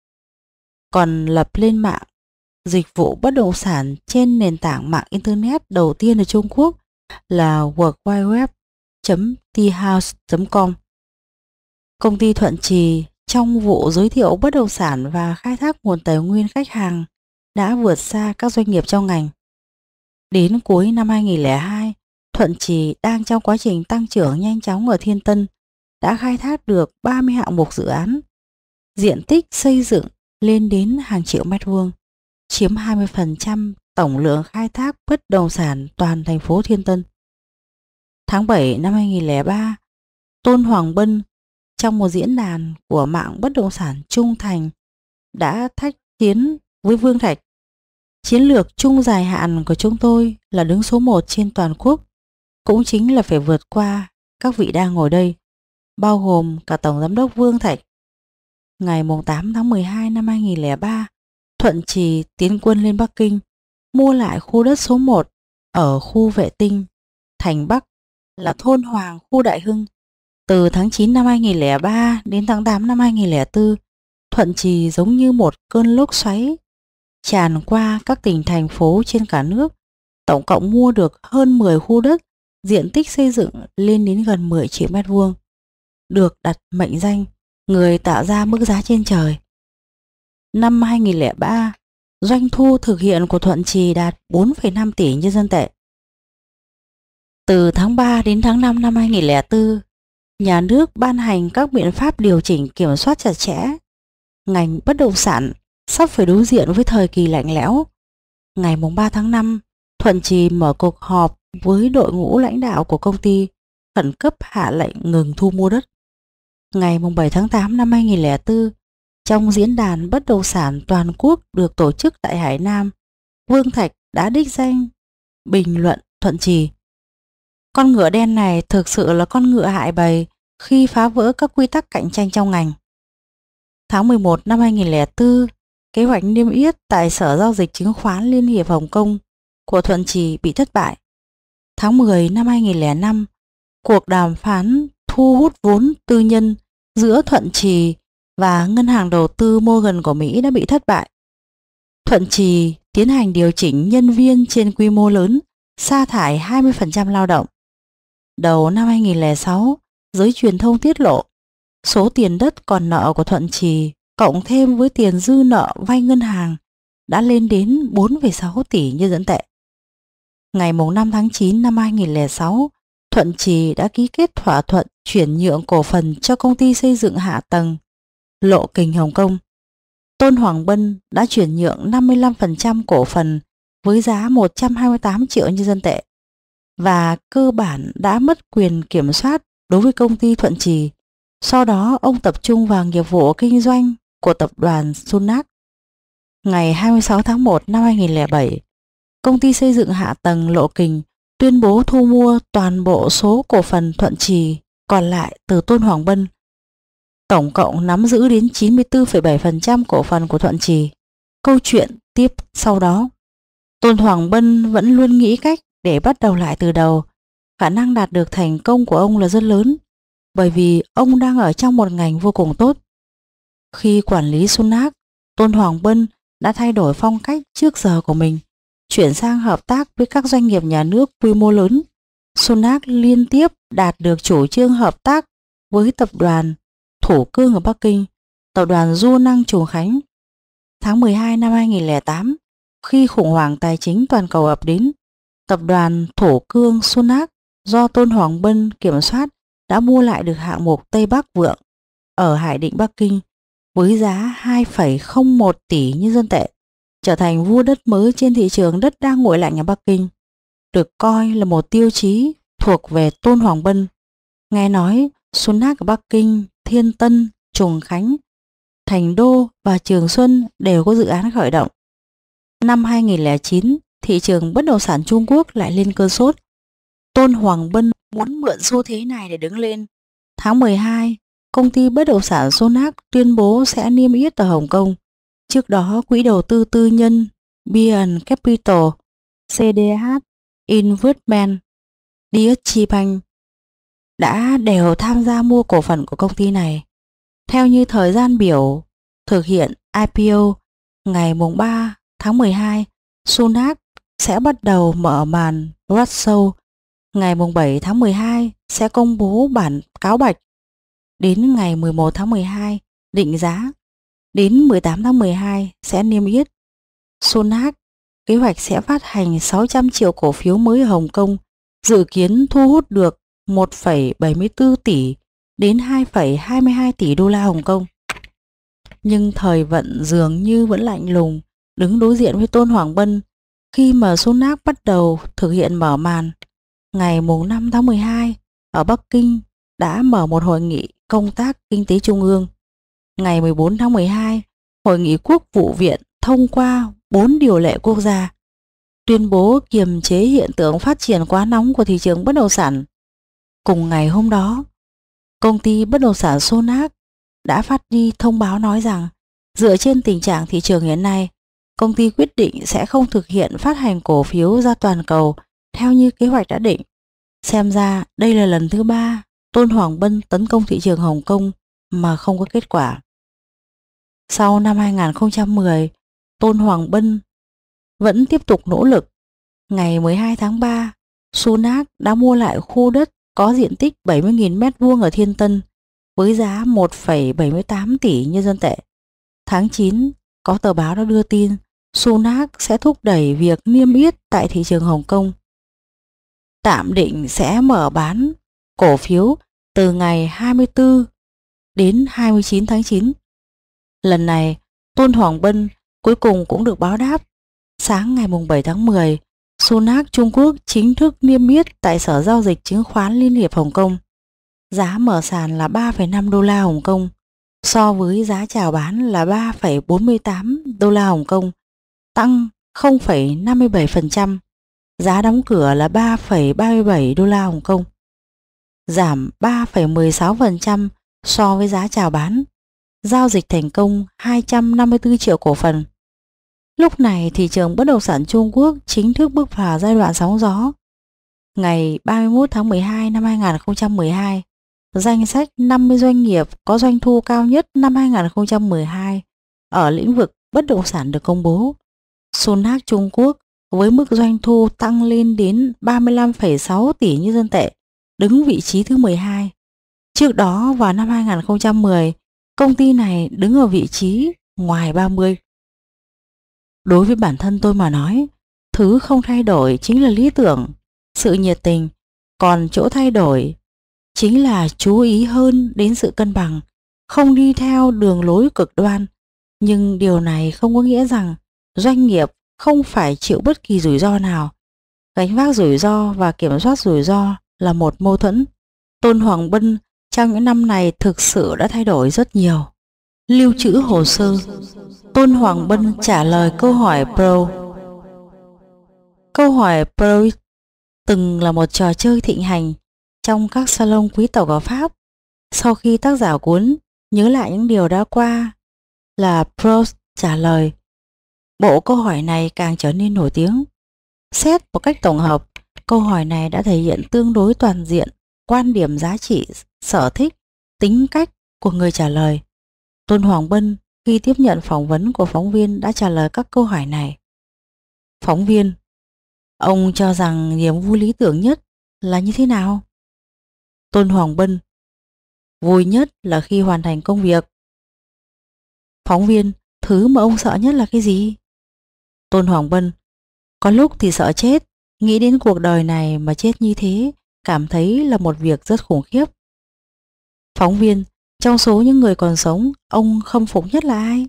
[SPEAKER 1] Còn lập lên mạng dịch vụ bất động sản trên nền tảng mạng Internet đầu tiên ở Trung Quốc là world wide web chấm t house chấm com. Công ty Thuận Trì trong vụ giới thiệu bất động sản và khai thác nguồn tài nguyên khách hàng đã vượt xa các doanh nghiệp trong ngành. Đến cuối năm hai nghìn không trăm lẻ hai, Thuận Trì đang trong quá trình tăng trưởng nhanh chóng ở Thiên Tân, đã khai thác được ba mươi hạng mục dự án, diện tích xây dựng lên đến hàng triệu mét vuông, chiếm hai mươi phần trăm tổng lượng khai thác bất động sản toàn thành phố Thiên Tân. Tháng bảy năm hai nghìn không trăm lẻ ba, Tôn Hoàng Bân trong một diễn đàn của mạng bất động sản Trung Thành đã thách chiến với Vương Thạch. Chiến lược chung dài hạn của chúng tôi là đứng số một trên toàn quốc, cũng chính là phải vượt qua các vị đang ngồi đây, bao gồm cả Tổng Giám đốc Vương Thạch. Ngày tám tháng mười hai năm hai nghìn không trăm lẻ ba, Thuận Trì tiến quân lên Bắc Kinh, mua lại khu đất số một ở khu Vệ Tinh, thành Bắc là thôn Hoàng, khu Đại Hưng. Từ tháng chín năm hai nghìn không trăm lẻ ba đến tháng tám năm hai nghìn không trăm lẻ bốn, Thuận Trì giống như một cơn lốc xoáy tràn qua các tỉnh thành phố trên cả nước, tổng cộng mua được hơn mười khu đất, diện tích xây dựng lên đến gần mười triệu mét vuông, được đặt mệnh danh người tạo ra mức giá trên trời. Năm hai nghìn không trăm lẻ ba, doanh thu thực hiện của Thuận Trì đạt bốn phẩy năm tỷ nhân dân tệ. Từ tháng ba đến tháng năm năm hai nghìn không trăm lẻ bốn, nhà nước ban hành các biện pháp điều chỉnh kiểm soát chặt chẽ. Ngành bất động sản sắp phải đối diện với thời kỳ lạnh lẽo. Ngày ba tháng năm, Thuận Trì mở cuộc họp với đội ngũ lãnh đạo của công ty, khẩn cấp hạ lệnh ngừng thu mua đất. Ngày bảy tháng tám năm hai nghìn không trăm lẻ bốn, trong diễn đàn bất động sản toàn quốc được tổ chức tại Hải Nam, Vương Thạch đã đích danh bình luận Thuận Trì: con ngựa đen này thực sự là con ngựa hại bầy khi phá vỡ các quy tắc cạnh tranh trong ngành. Tháng mười một năm hai nghìn không trăm lẻ bốn, kế hoạch niêm yết tại Sở Giao dịch Chứng khoán Liên hiệp Hồng Kông của Thuận Trì bị thất bại. Tháng mười năm hai nghìn không trăm lẻ năm, cuộc đàm phán thu hút vốn tư nhân giữa Thuận Trì và Ngân hàng Đầu tư Morgan của Mỹ đã bị thất bại. Thuận Trì tiến hành điều chỉnh nhân viên trên quy mô lớn, sa thải hai mươi phần trăm lao động. Đầu năm hai nghìn không trăm lẻ sáu, giới truyền thông tiết lộ số tiền đất còn nợ của Thuận Trì cộng thêm với tiền dư nợ vay ngân hàng đã lên đến bốn phẩy sáu tỷ nhân dân tệ. Ngày năm tháng chín năm hai nghìn không trăm lẻ sáu, Thuận Trì đã ký kết thỏa thuận chuyển nhượng cổ phần cho công ty xây dựng hạ tầng Lộ Kình Hồng Kông. Tôn Hoàng Bân đã chuyển nhượng năm mươi lăm phần trăm cổ phần với giá một trăm hai mươi tám triệu nhân dân tệ và cơ bản đã mất quyền kiểm soát đối với công ty Thuận Trì. Sau đó ông tập trung vào nghiệp vụ kinh doanh của tập đoàn Sunac. Ngày hai mươi sáu tháng một năm hai nghìn không trăm lẻ bảy, công ty xây dựng hạ tầng Lộ Kình tuyên bố thu mua toàn bộ số cổ phần Thuận Trì còn lại từ Tôn Hoàng Bân, tổng cộng nắm giữ đến chín mươi tư phẩy bảy phần trăm cổ phần của Thuận Trì. Câu chuyện tiếp sau đó. Tôn Hoàng Bân vẫn luôn nghĩ cách để bắt đầu lại từ đầu. Khả năng đạt được thành công của ông là rất lớn, bởi vì ông đang ở trong một ngành vô cùng tốt. Khi quản lý Sunac, Tôn Hoàng Bân đã thay đổi phong cách trước giờ của mình, chuyển sang hợp tác với các doanh nghiệp nhà nước quy mô lớn. Sunac liên tiếp đạt được chủ trương hợp tác với tập đoàn Thủ Cương ở Bắc Kinh, tập đoàn Du Năng Trùng Khánh. Tháng mười hai năm hai nghìn không trăm lẻ tám, khi khủng hoảng tài chính toàn cầu ập đến, tập đoàn Thủ Cương Sunac do Tôn Hoàng Bân kiểm soát đã mua lại được hạng mục Tây Bắc Vượng ở Hải Định, Bắc Kinh với giá hai phẩy không một tỷ nhân dân tệ, trở thành vua đất mới trên thị trường đất đang nguội lạnh ở Bắc Kinh, được coi là một tiêu chí thuộc về Tôn Hoàng Bân. Nghe nói Sunac ở Bắc Kinh, Thiên Tân, Trùng Khánh, Thành Đô và Trường Xuân đều có dự án khởi động. Năm hai nghìn không trăm lẻ chín, thị trường bất động sản Trung Quốc lại lên cơn sốt. Tôn Hoàng Bân muốn mượn xu thế này để đứng lên. Tháng mười hai, công ty bất động sản Sunac tuyên bố sẽ niêm yết ở Hồng Kông. Trước đó, quỹ đầu tư tư nhân Bian Capital, xê đê hát Investment, đê ét giê Bank đã đều tham gia mua cổ phần của công ty này. Theo như thời gian biểu thực hiện i pê o, ngày ba tháng mười hai, Sunac sẽ bắt đầu mở màn roadshow. Ngày bảy tháng mười hai sẽ công bố bản cáo bạch. Đến ngày mười một tháng mười hai định giá. Đến mười tám tháng mười hai sẽ niêm yết. Sunac kế hoạch sẽ phát hành sáu trăm triệu cổ phiếu mới ở Hồng Kông, dự kiến thu hút được một phẩy bảy mươi tư tỷ đến hai phẩy hai mươi hai tỷ đô la Hồng Kông. Nhưng thời vận dường như vẫn lạnh lùng, đứng đối diện với Tôn Hoàng Bân khi mà Sunak bắt đầu thực hiện mở màn. Ngày năm tháng mười hai, ở Bắc Kinh đã mở một hội nghị công tác kinh tế trung ương. Ngày mười bốn tháng mười hai, Hội nghị Quốc vụ viện thông qua bốn điều lệ quốc gia, tuyên bố kiềm chế hiện tượng phát triển quá nóng của thị trường bất động sản. Cùng ngày hôm đó, công ty bất động sản Sunak đã phát đi thông báo nói rằng dựa trên tình trạng thị trường hiện nay, công ty quyết định sẽ không thực hiện phát hành cổ phiếu ra toàn cầu theo như kế hoạch đã định. Xem ra đây là lần thứ ba Tôn Hoàng Bân tấn công thị trường Hồng Kông mà không có kết quả. Sau năm hai nghìn không trăm mười, Tôn Hoàng Bân vẫn tiếp tục nỗ lực. Ngày mười hai tháng ba, Sunak đã mua lại khu đất có diện tích bảy mươi nghìn mét vuông ở Thiên Tân với giá một phẩy bảy mươi tám tỷ nhân dân tệ. Tháng chín, có tờ báo đã đưa tin Sunak sẽ thúc đẩy việc niêm yết tại thị trường Hồng Kông. Tạm định sẽ mở bán cổ phiếu từ ngày hai mươi tư đến hai mươi chín tháng chín. Lần này, Tôn Hoàng Bân cuối cùng cũng được báo đáp. Sáng ngày bảy tháng mười, Sunak Trung Quốc chính thức niêm yết tại Sở Giao dịch Chứng khoán Liên hiệp Hồng Kông. Giá mở sàn là ba phẩy năm đô la Hồng Kông, so với giá chào bán là ba phẩy bốn mươi tám đô la Hồng Kông, tăng không phẩy năm mươi bảy phần trăm. Giá đóng cửa là ba phẩy ba mươi bảy đô la Hồng Kông, giảm ba phẩy mười sáu phần trăm so với giá chào bán. Giao dịch thành công hai trăm năm mươi tư triệu cổ phần. Lúc này thị trường bất động sản Trung Quốc chính thức bước vào giai đoạn sóng gió. Ngày ba mươi mốt tháng mười hai năm hai nghìn không trăm mười hai, danh sách năm mươi doanh nghiệp có doanh thu cao nhất năm hai nghìn không trăm mười hai ở lĩnh vực bất động sản được công bố. Sunak Trung Quốc với mức doanh thu tăng lên đến ba mươi lăm phẩy sáu tỷ nhân dân tệ, đứng vị trí thứ mười hai. Trước đó vào năm hai nghìn không trăm mười, công ty này đứng ở vị trí ngoài ba mươi. Đối với bản thân tôi mà nói, thứ không thay đổi chính là lý tưởng, sự nhiệt tình, còn chỗ thay đổi chính là chú ý hơn đến sự cân bằng, không đi theo đường lối cực đoan. Nhưng điều này không có nghĩa rằng doanh nghiệp không phải chịu bất kỳ rủi ro nào. Gánh vác rủi ro và kiểm soát rủi ro là một mâu thuẫn. Tôn Hoàng Bân trong những năm này thực sự đã thay đổi rất nhiều. Lưu trữ hồ sơ. Tôn Hoàng Bân trả lời câu hỏi Pro. Câu hỏi Pro từng là một trò chơi thịnh hành trong các salon quý tộc ở Pháp. Sau khi tác giả cuốn nhớ lại những điều đã qua là Proust trả lời, bộ câu hỏi này càng trở nên nổi tiếng. Xét một cách tổng hợp, câu hỏi này đã thể hiện tương đối toàn diện quan điểm, giá trị, sở thích, tính cách của người trả lời. Tôn Hoàng Bân khi tiếp nhận phỏng vấn của phóng viên đã trả lời các câu hỏi này. Phóng viên: ông cho rằng niềm vui lý tưởng nhất là như thế nào? Tôn Hoàng Bân: vui nhất là khi hoàn thành công việc. Phóng viên: thứ mà ông sợ nhất là cái gì? Tôn Hoàng Bân: có lúc thì sợ chết, nghĩ đến cuộc đời này mà chết như thế, cảm thấy là một việc rất khủng khiếp. Phóng viên: trong số những người còn sống, ông khâm phục nhất là ai?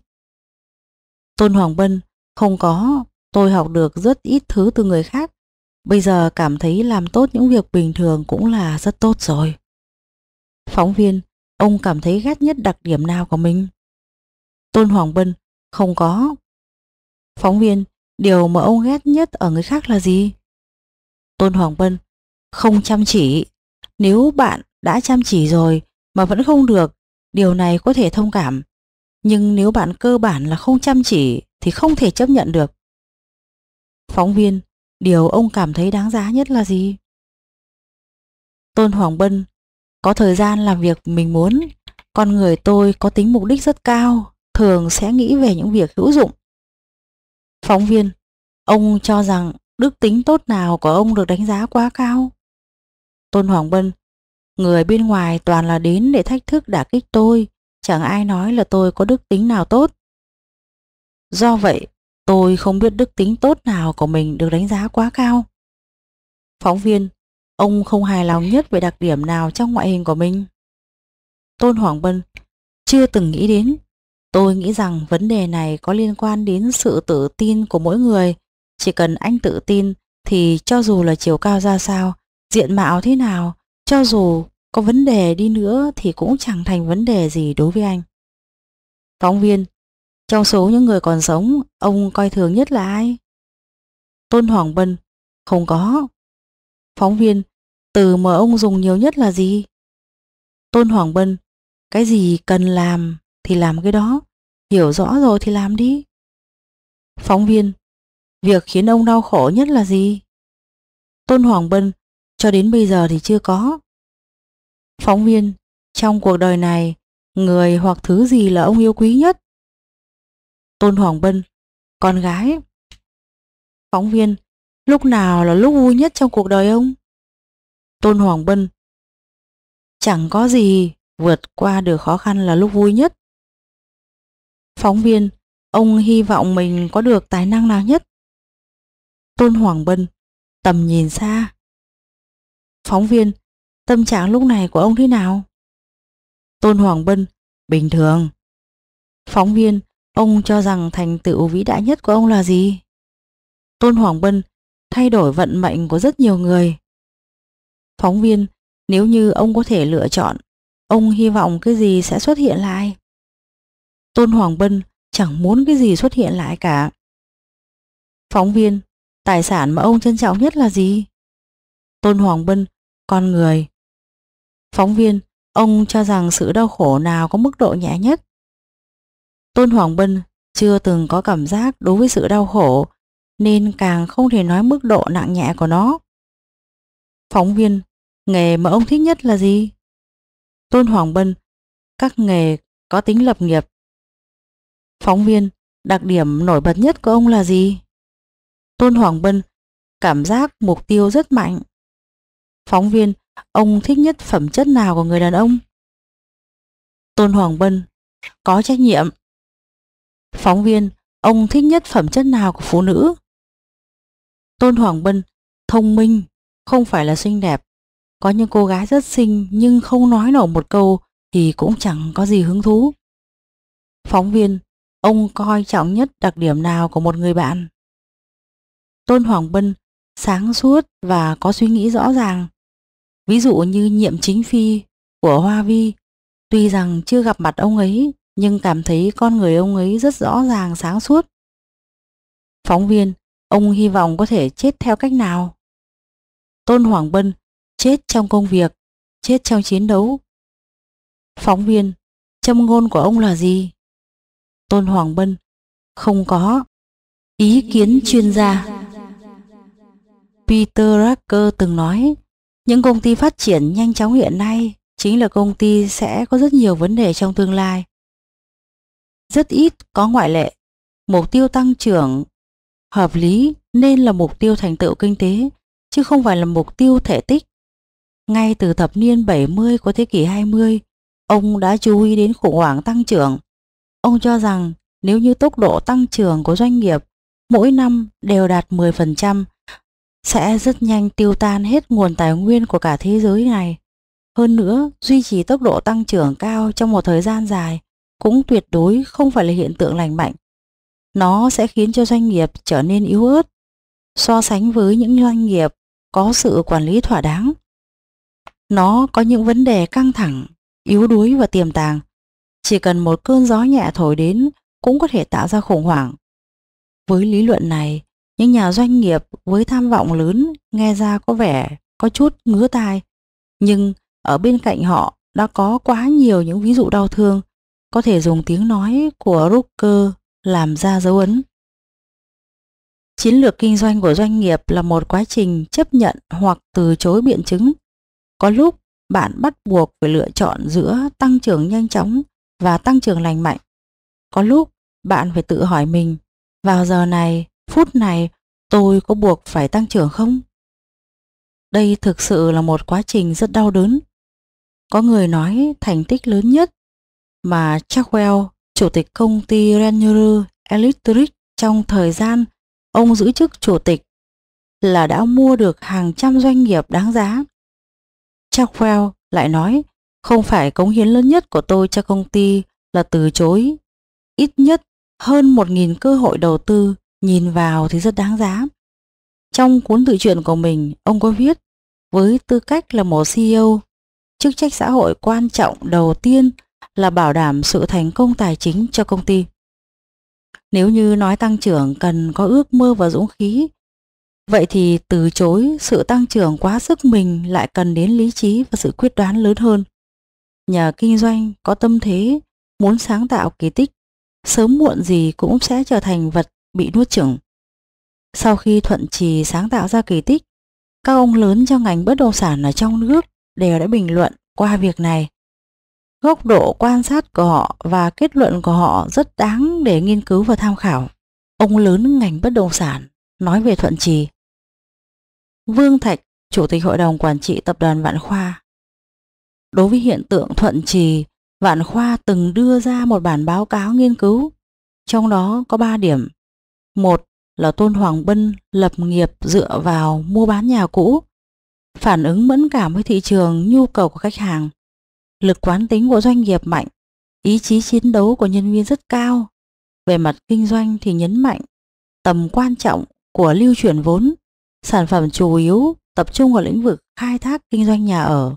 [SPEAKER 1] Tôn Hoàng Bân: không có, tôi học được rất ít thứ từ người khác. Bây giờ cảm thấy làm tốt những việc bình thường cũng là rất tốt rồi. Phóng viên: ông cảm thấy ghét nhất đặc điểm nào của mình? Tôn Hoàng Bân: không có. Phóng viên: điều mà ông ghét nhất ở người khác là gì? Tôn Hoàng Bân: không chăm chỉ. Nếu bạn đã chăm chỉ rồi mà vẫn không được, điều này có thể thông cảm. Nhưng nếu bạn cơ bản là không chăm chỉ thì không thể chấp nhận được. Phóng viên: điều ông cảm thấy đáng giá nhất là gì? Tôn Hoàng Bân: có thời gian làm việc mình muốn. Con người tôi có tính mục đích rất cao, thường sẽ nghĩ về những việc hữu dụng. Phóng viên: ông cho rằng đức tính tốt nào của ông được đánh giá quá cao? Tôn Hoàng Bân: người bên ngoài toàn là đến để thách thức đả kích tôi, chẳng ai nói là tôi có đức tính nào tốt. Do vậy, Tôi không biết đức tính tốt nào của mình được đánh giá quá cao. Phóng viên, ông không hài lòng nhất về đặc điểm nào trong ngoại hình của mình? Tôn Hoàng Bân, chưa từng nghĩ đến. Tôi nghĩ rằng vấn đề này có liên quan đến sự tự tin của mỗi người. Chỉ cần anh tự tin thì cho dù là chiều cao ra sao, diện mạo thế nào, cho dù có vấn đề đi nữa thì cũng chẳng thành vấn đề gì đối với anh. Phóng viên, trong số những người còn sống, ông coi thường nhất là ai? Tôn Hoàng Bân, không có. Phóng viên, từ mà ông dùng nhiều nhất là gì? Tôn Hoàng Bân, cái gì cần làm thì làm cái đó, hiểu rõ rồi thì làm đi. Phóng viên, việc khiến ông đau khổ nhất là gì? Tôn Hoàng Bân, cho đến bây giờ thì chưa có. Phóng viên, trong cuộc đời này, người hoặc thứ gì là ông yêu quý nhất? Tôn Hoàng Bân, con gái. Phóng viên, lúc nào là lúc vui nhất trong cuộc đời ông? Tôn Hoàng Bân, chẳng có gì vượt qua được khó khăn là lúc vui nhất. Phóng viên, ông hy vọng mình có được tài năng nào nhất? Tôn Hoàng Bân, tầm nhìn xa. Phóng viên, tâm trạng lúc này của ông thế nào? Tôn Hoàng Bân, bình thường. Phóng viên, ông cho rằng thành tựu vĩ đại nhất của ông là gì? Tôn Hoàng Bân, thay đổi vận mệnh của rất nhiều người. Phóng viên, nếu như ông có thể lựa chọn, ông hy vọng cái gì sẽ xuất hiện lại? Tôn Hoàng Bân, chẳng muốn cái gì xuất hiện lại cả. Phóng viên, tài sản mà ông trân trọng nhất là gì? Tôn Hoàng Bân, con người. Phóng viên, ông cho rằng sự đau khổ nào có mức độ nhẹ nhất? Tôn Hoàng Bân, chưa từng có cảm giác đối với sự đau khổ, nên càng không thể nói mức độ nặng nhẹ của nó. Phóng viên, nghề mà ông thích nhất là gì? Tôn Hoàng Bân, các nghề có tính lập nghiệp. Phóng viên, đặc điểm nổi bật nhất của ông là gì? Tôn Hoàng Bân, cảm giác mục tiêu rất mạnh. Phóng viên, ông thích nhất phẩm chất nào của người đàn ông? Tôn Hoàng Bân, có trách nhiệm. Phóng viên, ông thích nhất phẩm chất nào của phụ nữ? Tôn Hoàng Bân, thông minh, không phải là xinh đẹp. Có những cô gái rất xinh nhưng không nói nổi một câu thì cũng chẳng có gì hứng thú. Phóng viên, ông coi trọng nhất đặc điểm nào của một người bạn? Tôn Hoàng Bân, sáng suốt và có suy nghĩ rõ ràng. Ví dụ như Nhiệm Chính Phi của Hoa Vi, tuy rằng chưa gặp mặt ông ấy nhưng cảm thấy con người ông ấy rất rõ ràng sáng suốt. Phóng viên, ông hy vọng có thể chết theo cách nào? Tôn Hoàng Bân, chết trong công việc, chết trong chiến đấu. Phóng viên, châm ngôn của ông là gì? Tôn Hoàng Bân, không có. Ý kiến chuyên gia. Peter Drucker từng nói, những công ty phát triển nhanh chóng hiện nay chính là công ty sẽ có rất nhiều vấn đề trong tương lai. Rất ít có ngoại lệ. Mục tiêu tăng trưởng hợp lý nên là mục tiêu thành tựu kinh tế, chứ không phải là mục tiêu thể tích. Ngay từ thập niên bảy mươi của thế kỷ hai mươi, ông đã chú ý đến khủng hoảng tăng trưởng. Ông cho rằng nếu như tốc độ tăng trưởng của doanh nghiệp mỗi năm đều đạt mười phần trăm, sẽ rất nhanh tiêu tan hết nguồn tài nguyên của cả thế giới này. Hơn nữa, duy trì tốc độ tăng trưởng cao trong một thời gian dài cũng tuyệt đối không phải là hiện tượng lành mạnh. Nó sẽ khiến cho doanh nghiệp trở nên yếu ớt so sánh với những doanh nghiệp có sự quản lý thỏa đáng. Nó có những vấn đề căng thẳng, yếu đuối và tiềm tàng. Chỉ cần một cơn gió nhẹ thổi đến cũng có thể tạo ra khủng hoảng. Với lý luận này, những nhà doanh nghiệp với tham vọng lớn nghe ra có vẻ có chút ngứa tai, nhưng ở bên cạnh họ đã có quá nhiều những ví dụ đau thương, có thể dùng tiếng nói của Drucker làm ra dấu ấn. Chiến lược kinh doanh của doanh nghiệp là một quá trình chấp nhận hoặc từ chối biện chứng. Có lúc bạn bắt buộc phải lựa chọn giữa tăng trưởng nhanh chóng và tăng trưởng lành mạnh. Có lúc bạn phải tự hỏi mình, vào giờ này, phút này tôi có buộc phải tăng trưởng không? Đây thực sự là một quá trình rất đau đớn. Có người nói thành tích lớn nhất mà Chartwell, chủ tịch công ty General Electric trong thời gian ông giữ chức chủ tịch là đã mua được hàng trăm doanh nghiệp đáng giá. Chartwell lại nói, không phải cống hiến lớn nhất của tôi cho công ty là từ chối ít nhất hơn một nghìn cơ hội đầu tư, nhìn vào thì rất đáng giá. Trong cuốn tự truyện của mình, ông có viết, với tư cách là một xê e ô, chức trách xã hội quan trọng đầu tiên là bảo đảm sự thành công tài chính cho công ty. Nếu như nói tăng trưởng cần có ước mơ và dũng khí, vậy thì từ chối sự tăng trưởng quá sức mình lại cần đến lý trí và sự quyết đoán lớn hơn. Nhà kinh doanh có tâm thế muốn sáng tạo kỳ tích, sớm muộn gì cũng sẽ trở thành vật bị nuốt chửng. Sau khi Thuận Trì sáng tạo ra kỳ tích, các ông lớn trong ngành bất động sản ở trong nước đều đã bình luận qua việc này. Góc độ quan sát của họ và kết luận của họ rất đáng để nghiên cứu và tham khảo. Ông lớn ngành bất động sản nói về Thuận Trì. Vương Thạch, Chủ tịch Hội đồng Quản trị Tập đoàn Vạn Khoa. Đối với hiện tượng Thuận Trì, Vạn Khoa từng đưa ra một bản báo cáo nghiên cứu. Trong đó có ba điểm. Một là Tôn Hoàng Bân lập nghiệp dựa vào mua bán nhà cũ, phản ứng mẫn cảm với thị trường, nhu cầu của khách hàng. Lực quán tính của doanh nghiệp mạnh, ý chí chiến đấu của nhân viên rất cao. Về mặt kinh doanh thì nhấn mạnh tầm quan trọng của lưu chuyển vốn, sản phẩm chủ yếu tập trung vào lĩnh vực khai thác kinh doanh nhà ở.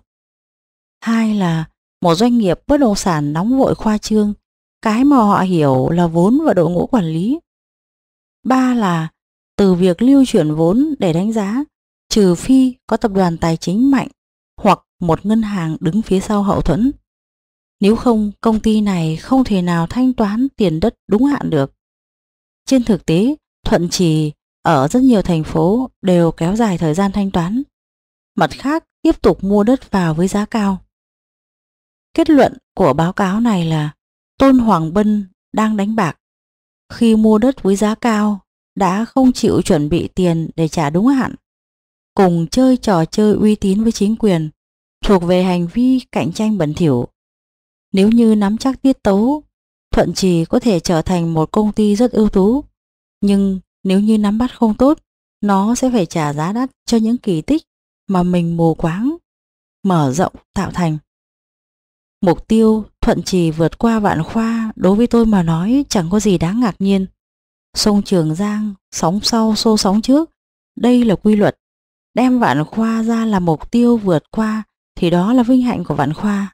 [SPEAKER 1] Hai là một doanh nghiệp bất động sản nóng vội khoa trương, cái mà họ hiểu là vốn và đội ngũ quản lý. Ba là từ việc lưu chuyển vốn để đánh giá, trừ phi có tập đoàn tài chính mạnh hoặc một ngân hàng đứng phía sau hậu thuẫn. Nếu không, công ty này không thể nào thanh toán tiền đất đúng hạn được. Trên thực tế, Thuận Trì ở rất nhiều thành phố đều kéo dài thời gian thanh toán. Mặt khác, tiếp tục mua đất vào với giá cao. Kết luận của báo cáo này là Tôn Hoàng Bân đang đánh bạc. Khi mua đất với giá cao, đã không chịu chuẩn bị tiền để trả đúng hạn, cùng chơi trò chơi uy tín với chính quyền, thuộc về hành vi cạnh tranh bẩn thỉu. Nếu như nắm chắc tiết tấu, Thuận Trì có thể trở thành một công ty rất ưu tú, nhưng nếu như nắm bắt không tốt, nó sẽ phải trả giá đắt cho những kỳ tích mà mình mù quáng mở rộng tạo thành. Mục tiêu Thuận Trì vượt qua Vạn Khoa đối với tôi mà nói chẳng có gì đáng ngạc nhiên. Sông Trường Giang, sóng sau xô sóng trước, đây là quy luật. Đem Vạn Khoa ra làm mục tiêu vượt qua thì đó là vinh hạnh của Vạn Khoa.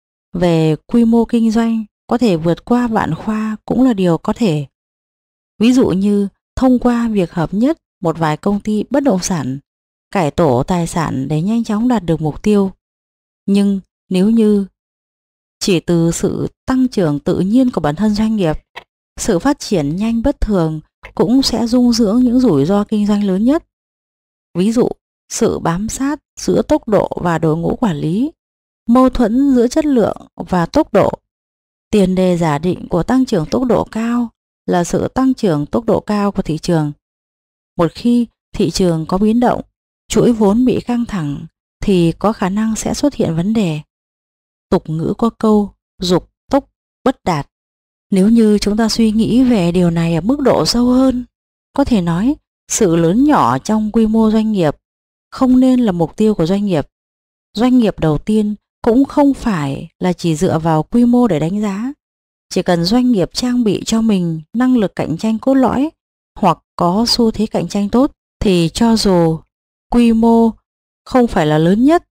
[SPEAKER 1] Về quy mô kinh doanh, có thể vượt qua Vạn Khoa cũng là điều có thể. Ví dụ như thông qua việc hợp nhất một vài công ty bất động sản, cải tổ tài sản để nhanh chóng đạt được mục tiêu. Nhưng nếu như chỉ từ sự tăng trưởng tự nhiên của bản thân doanh nghiệp, sự phát triển nhanh bất thường cũng sẽ dung dưỡng những rủi ro kinh doanh lớn nhất. Ví dụ, sự bám sát giữa tốc độ và đội ngũ quản lý, mâu thuẫn giữa chất lượng và tốc độ. Tiền đề giả định của tăng trưởng tốc độ cao là sự tăng trưởng tốc độ cao của thị trường. Một khi thị trường có biến động, chuỗi vốn bị căng thẳng thì có khả năng sẽ xuất hiện vấn đề. Tục ngữ có câu dục tốc bất đạt. Nếu như chúng ta suy nghĩ về điều này ở mức độ sâu hơn, có thể nói sự lớn nhỏ trong quy mô doanh nghiệp không nên là mục tiêu của doanh nghiệp. Doanh nghiệp đầu tiên cũng không phải là chỉ dựa vào quy mô để đánh giá. Chỉ cần doanh nghiệp trang bị cho mình năng lực cạnh tranh cốt lõi hoặc có xu thế cạnh tranh tốt thì cho dù quy mô không phải là lớn nhất,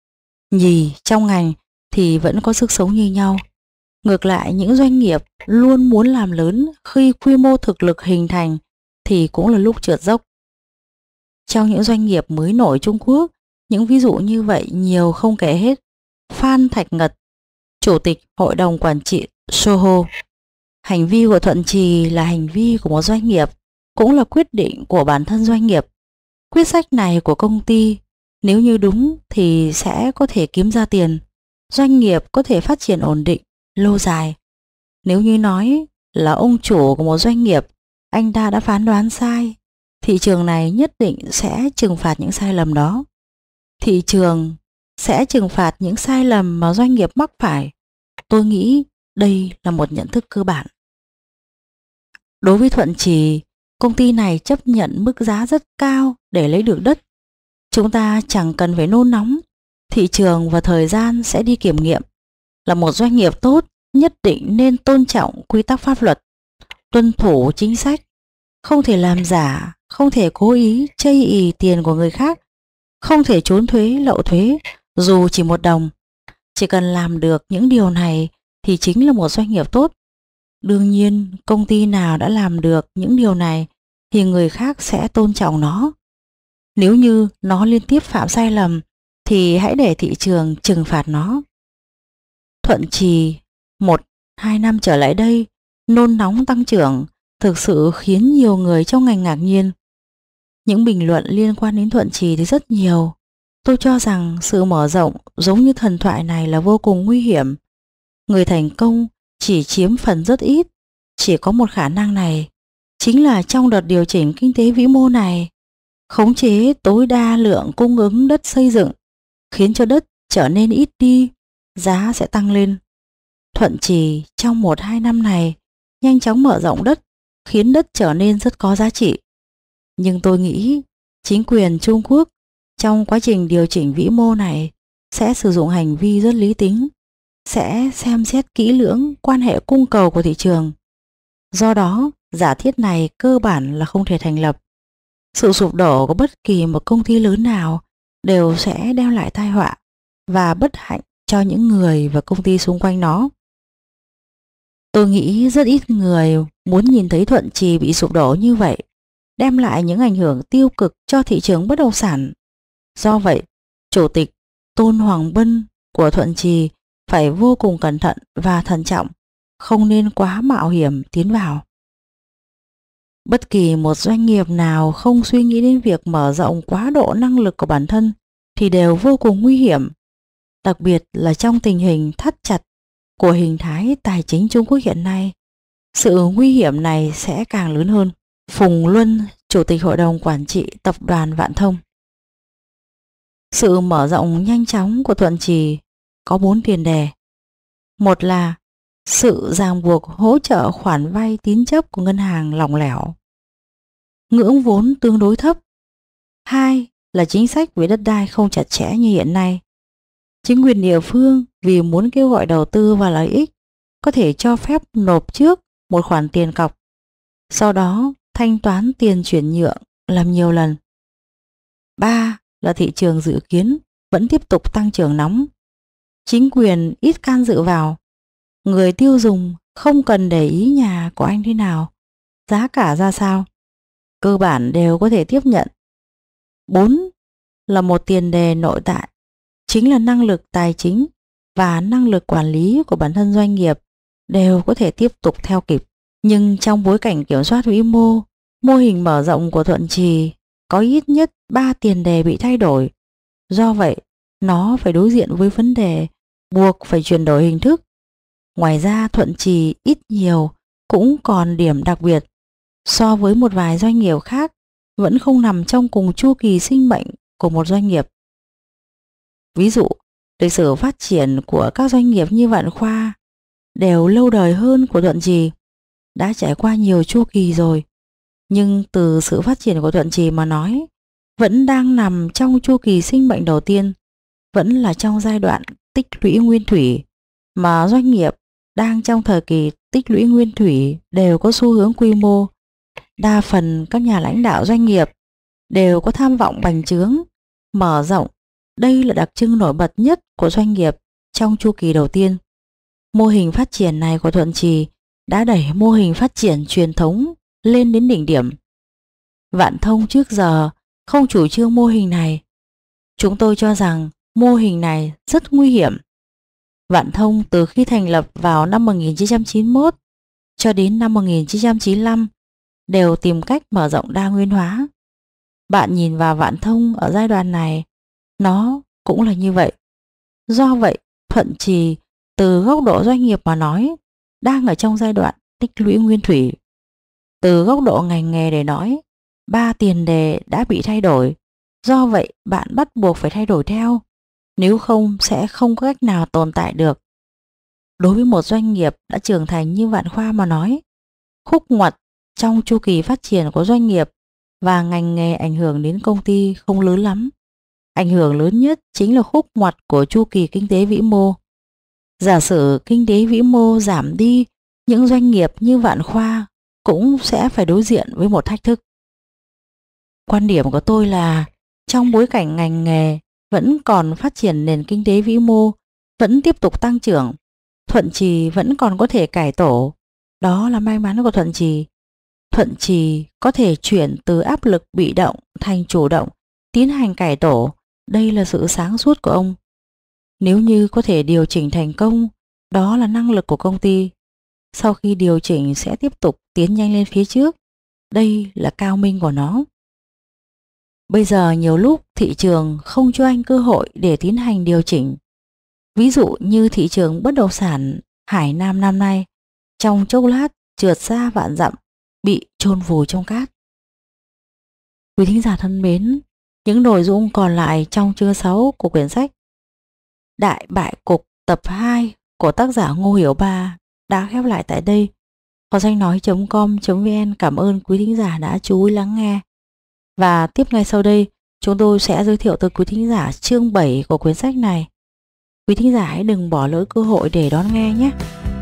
[SPEAKER 1] nhì trong ngành thì vẫn có sức sống như nhau. Ngược lại, những doanh nghiệp luôn muốn làm lớn khi quy mô thực lực hình thành thì cũng là lúc trượt dốc. Trong những doanh nghiệp mới nổi Trung Quốc, những ví dụ như vậy nhiều không kể hết. Phan Thạch Ngật, Chủ tịch Hội đồng Quản trị Soho. Hành vi của Thuận Trì là hành vi của một doanh nghiệp, cũng là quyết định của bản thân doanh nghiệp. Quyết sách này của công ty, nếu như đúng thì sẽ có thể kiếm ra tiền. Doanh nghiệp có thể phát triển ổn định, lâu dài. Nếu như nói là ông chủ của một doanh nghiệp, anh ta đã phán đoán sai, thị trường này nhất định sẽ trừng phạt những sai lầm đó. Thị trường sẽ trừng phạt những sai lầm mà doanh nghiệp mắc phải. Tôi nghĩ đây là một nhận thức cơ bản. Đối với Thuận Trì, công ty này chấp nhận mức giá rất cao để lấy được đất. Chúng ta chẳng cần phải nôn nóng, thị trường và thời gian sẽ đi kiểm nghiệm. Là một doanh nghiệp tốt, nhất định nên tôn trọng quy tắc pháp luật, tuân thủ chính sách, không thể làm giả, không thể cố ý chây ỳ tiền của người khác, không thể trốn thuế, lậu thuế dù chỉ một đồng. Chỉ cần làm được những điều này thì chính là một doanh nghiệp tốt. Đương nhiên, công ty nào đã làm được những điều này thì người khác sẽ tôn trọng nó. Nếu như nó liên tiếp phạm sai lầm thì hãy để thị trường trừng phạt nó. Thuận Trì một, hai năm trở lại đây, nôn nóng tăng trưởng thực sự khiến nhiều người trong ngành ngạc nhiên. Những bình luận liên quan đến Thuận Trì thì rất nhiều. Tôi cho rằng sự mở rộng giống như thần thoại này là vô cùng nguy hiểm. Người thành công chỉ chiếm phần rất ít. Chỉ có một khả năng này, chính là trong đợt điều chỉnh kinh tế vĩ mô này, khống chế tối đa lượng cung ứng đất xây dựng, khiến cho đất trở nên ít đi, giá sẽ tăng lên. Thuận Trì trong một hai năm này nhanh chóng mở rộng đất, khiến đất trở nên rất có giá trị. Nhưng tôi nghĩ chính quyền Trung Quốc trong quá trình điều chỉnh vĩ mô này sẽ sử dụng hành vi rất lý tính, sẽ xem xét kỹ lưỡng quan hệ cung cầu của thị trường. Do đó, giả thiết này cơ bản là không thể thành lập. Sự sụp đổ của bất kỳ một công ty lớn nào đều sẽ đem lại tai họa và bất hạnh cho những người và công ty xung quanh nó. Tôi nghĩ rất ít người muốn nhìn thấy Thuận Trì bị sụp đổ như vậy, đem lại những ảnh hưởng tiêu cực cho thị trường bất động sản. Do vậy, Chủ tịch Tôn Hoàng Bân của Thuận Trì phải vô cùng cẩn thận và thận trọng, không nên quá mạo hiểm tiến vào. Bất kỳ một doanh nghiệp nào không suy nghĩ đến việc mở rộng quá độ năng lực của bản thân thì đều vô cùng nguy hiểm, đặc biệt là trong tình hình thắt chặt của hình thái tài chính Trung Quốc hiện nay. Sự nguy hiểm này sẽ càng lớn hơn. Phùng Luân, Chủ tịch Hội đồng Quản trị Tập đoàn Vạn Thông. Sự mở rộng nhanh chóng của Thuận Trì có bốn tiền đề. Một là sự ràng buộc hỗ trợ khoản vay tín chấp của ngân hàng lỏng lẻo, ngưỡng vốn tương đối thấp. Hai là chính sách về đất đai không chặt chẽ như hiện nay. Chính quyền địa phương vì muốn kêu gọi đầu tư và lợi ích có thể cho phép nộp trước một khoản tiền cọc, sau đó thanh toán tiền chuyển nhượng làm nhiều lần. Ba là thị trường dự kiến vẫn tiếp tục tăng trưởng nóng. Chính quyền ít can dự vào. Người tiêu dùng không cần để ý nhà của anh thế nào, giá cả ra sao, cơ bản đều có thể tiếp nhận. Bốn là một tiền đề nội tại, chính là năng lực tài chính và năng lực quản lý của bản thân doanh nghiệp đều có thể tiếp tục theo kịp. Nhưng trong bối cảnh kiểm soát vĩ mô, mô hình mở rộng của Thuận Trì có ít nhất ba tiền đề bị thay đổi. Do vậy, nó phải đối diện với vấn đề buộc phải chuyển đổi hình thức. Ngoài ra, Thuận Trì ít nhiều cũng còn điểm đặc biệt so với một vài doanh nghiệp khác, vẫn không nằm trong cùng chu kỳ sinh mệnh của một doanh nghiệp. Ví dụ, lịch sử phát triển của các doanh nghiệp như Vạn Khoa đều lâu đời hơn của Thuận Trì, đã trải qua nhiều chu kỳ rồi. Nhưng từ sự phát triển của Thuận Trì mà nói, vẫn đang nằm trong chu kỳ sinh mệnh đầu tiên, vẫn là trong giai đoạn tích lũy nguyên thủy, mà doanh nghiệp đang trong thời kỳ tích lũy nguyên thủy đều có xu hướng quy mô. Đa phần các nhà lãnh đạo doanh nghiệp đều có tham vọng bành trướng, mở rộng. Đây là đặc trưng nổi bật nhất của doanh nghiệp trong chu kỳ đầu tiên. Mô hình phát triển này của Thuận Trì đã đẩy mô hình phát triển truyền thống lên đến đỉnh điểm. Vạn Thông trước giờ không chủ trương mô hình này. Chúng tôi cho rằng mô hình này rất nguy hiểm. Vạn Thông từ khi thành lập vào năm một nghìn chín trăm chín mươi mốt cho đến năm một nghìn chín trăm chín mươi lăm đều tìm cách mở rộng đa nguyên hóa. Bạn nhìn vào Vạn Thông ở giai đoạn này, nó cũng là như vậy. Do vậy, Thuận Trì từ góc độ doanh nghiệp mà nói đang ở trong giai đoạn tích lũy nguyên thủy. Từ góc độ ngành nghề để nói, ba tiền đề đã bị thay đổi. Do vậy, bạn bắt buộc phải thay đổi theo, nếu không sẽ không có cách nào tồn tại được. Đối với một doanh nghiệp đã trưởng thành như Vạn Khoa mà nói, khúc ngoặt trong chu kỳ phát triển của doanh nghiệp và ngành nghề ảnh hưởng đến công ty không lớn lắm. Ảnh hưởng lớn nhất chính là khúc ngoặt của chu kỳ kinh tế vĩ mô. Giả sử kinh tế vĩ mô giảm đi, những doanh nghiệp như Vạn Khoa cũng sẽ phải đối diện với một thách thức. Quan điểm của tôi là trong bối cảnh ngành nghề vẫn còn phát triển, nền kinh tế vĩ mô vẫn tiếp tục tăng trưởng, Thuận Trì vẫn còn có thể cải tổ. Đó là may mắn của Thuận Trì. Thuận Trì có thể chuyển từ áp lực bị động thành chủ động, tiến hành cải tổ. Đây là sự sáng suốt của ông. Nếu như có thể điều chỉnh thành công, đó là năng lực của công ty. Sau khi điều chỉnh sẽ tiếp tục tiến nhanh lên phía trước. Đây là cao minh của nó. Bây giờ nhiều lúc thị trường không cho anh cơ hội để tiến hành điều chỉnh. Ví dụ như thị trường bất động sản Hải Nam năm nay, trong chốc lát trượt ra vạn dặm, bị chôn vùi trong cát. Quý thính giả thân mến, những nội dung còn lại trong chương sáu của quyển sách Đại Bại Cục tập hai của tác giả Ngô Hiểu Ba đã khép lại tại đây. Kho sách nói chấm com chấm vn cảm ơn quý thính giả đã chú ý lắng nghe. Và tiếp ngay sau đây, chúng tôi sẽ giới thiệu tới quý thính giả chương bảy của quyển sách này. Quý thính giả hãy đừng bỏ lỡ cơ hội để đón nghe nhé.